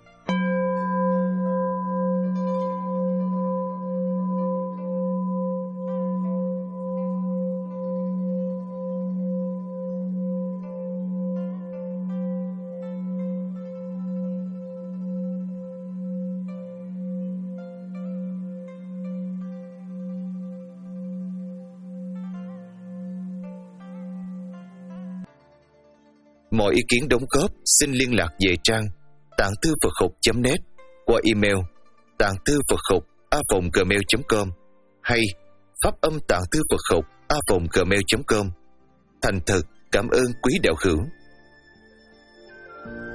Mọi ý kiến đóng góp xin liên lạc về trang tạng thư Phật học chấm net qua email tạng thư Phật học a còng gmail chấm com hay pháp âm tạng thư Phật học a còng gmail chấm com. Thành thật cảm ơn quý đạo hữu.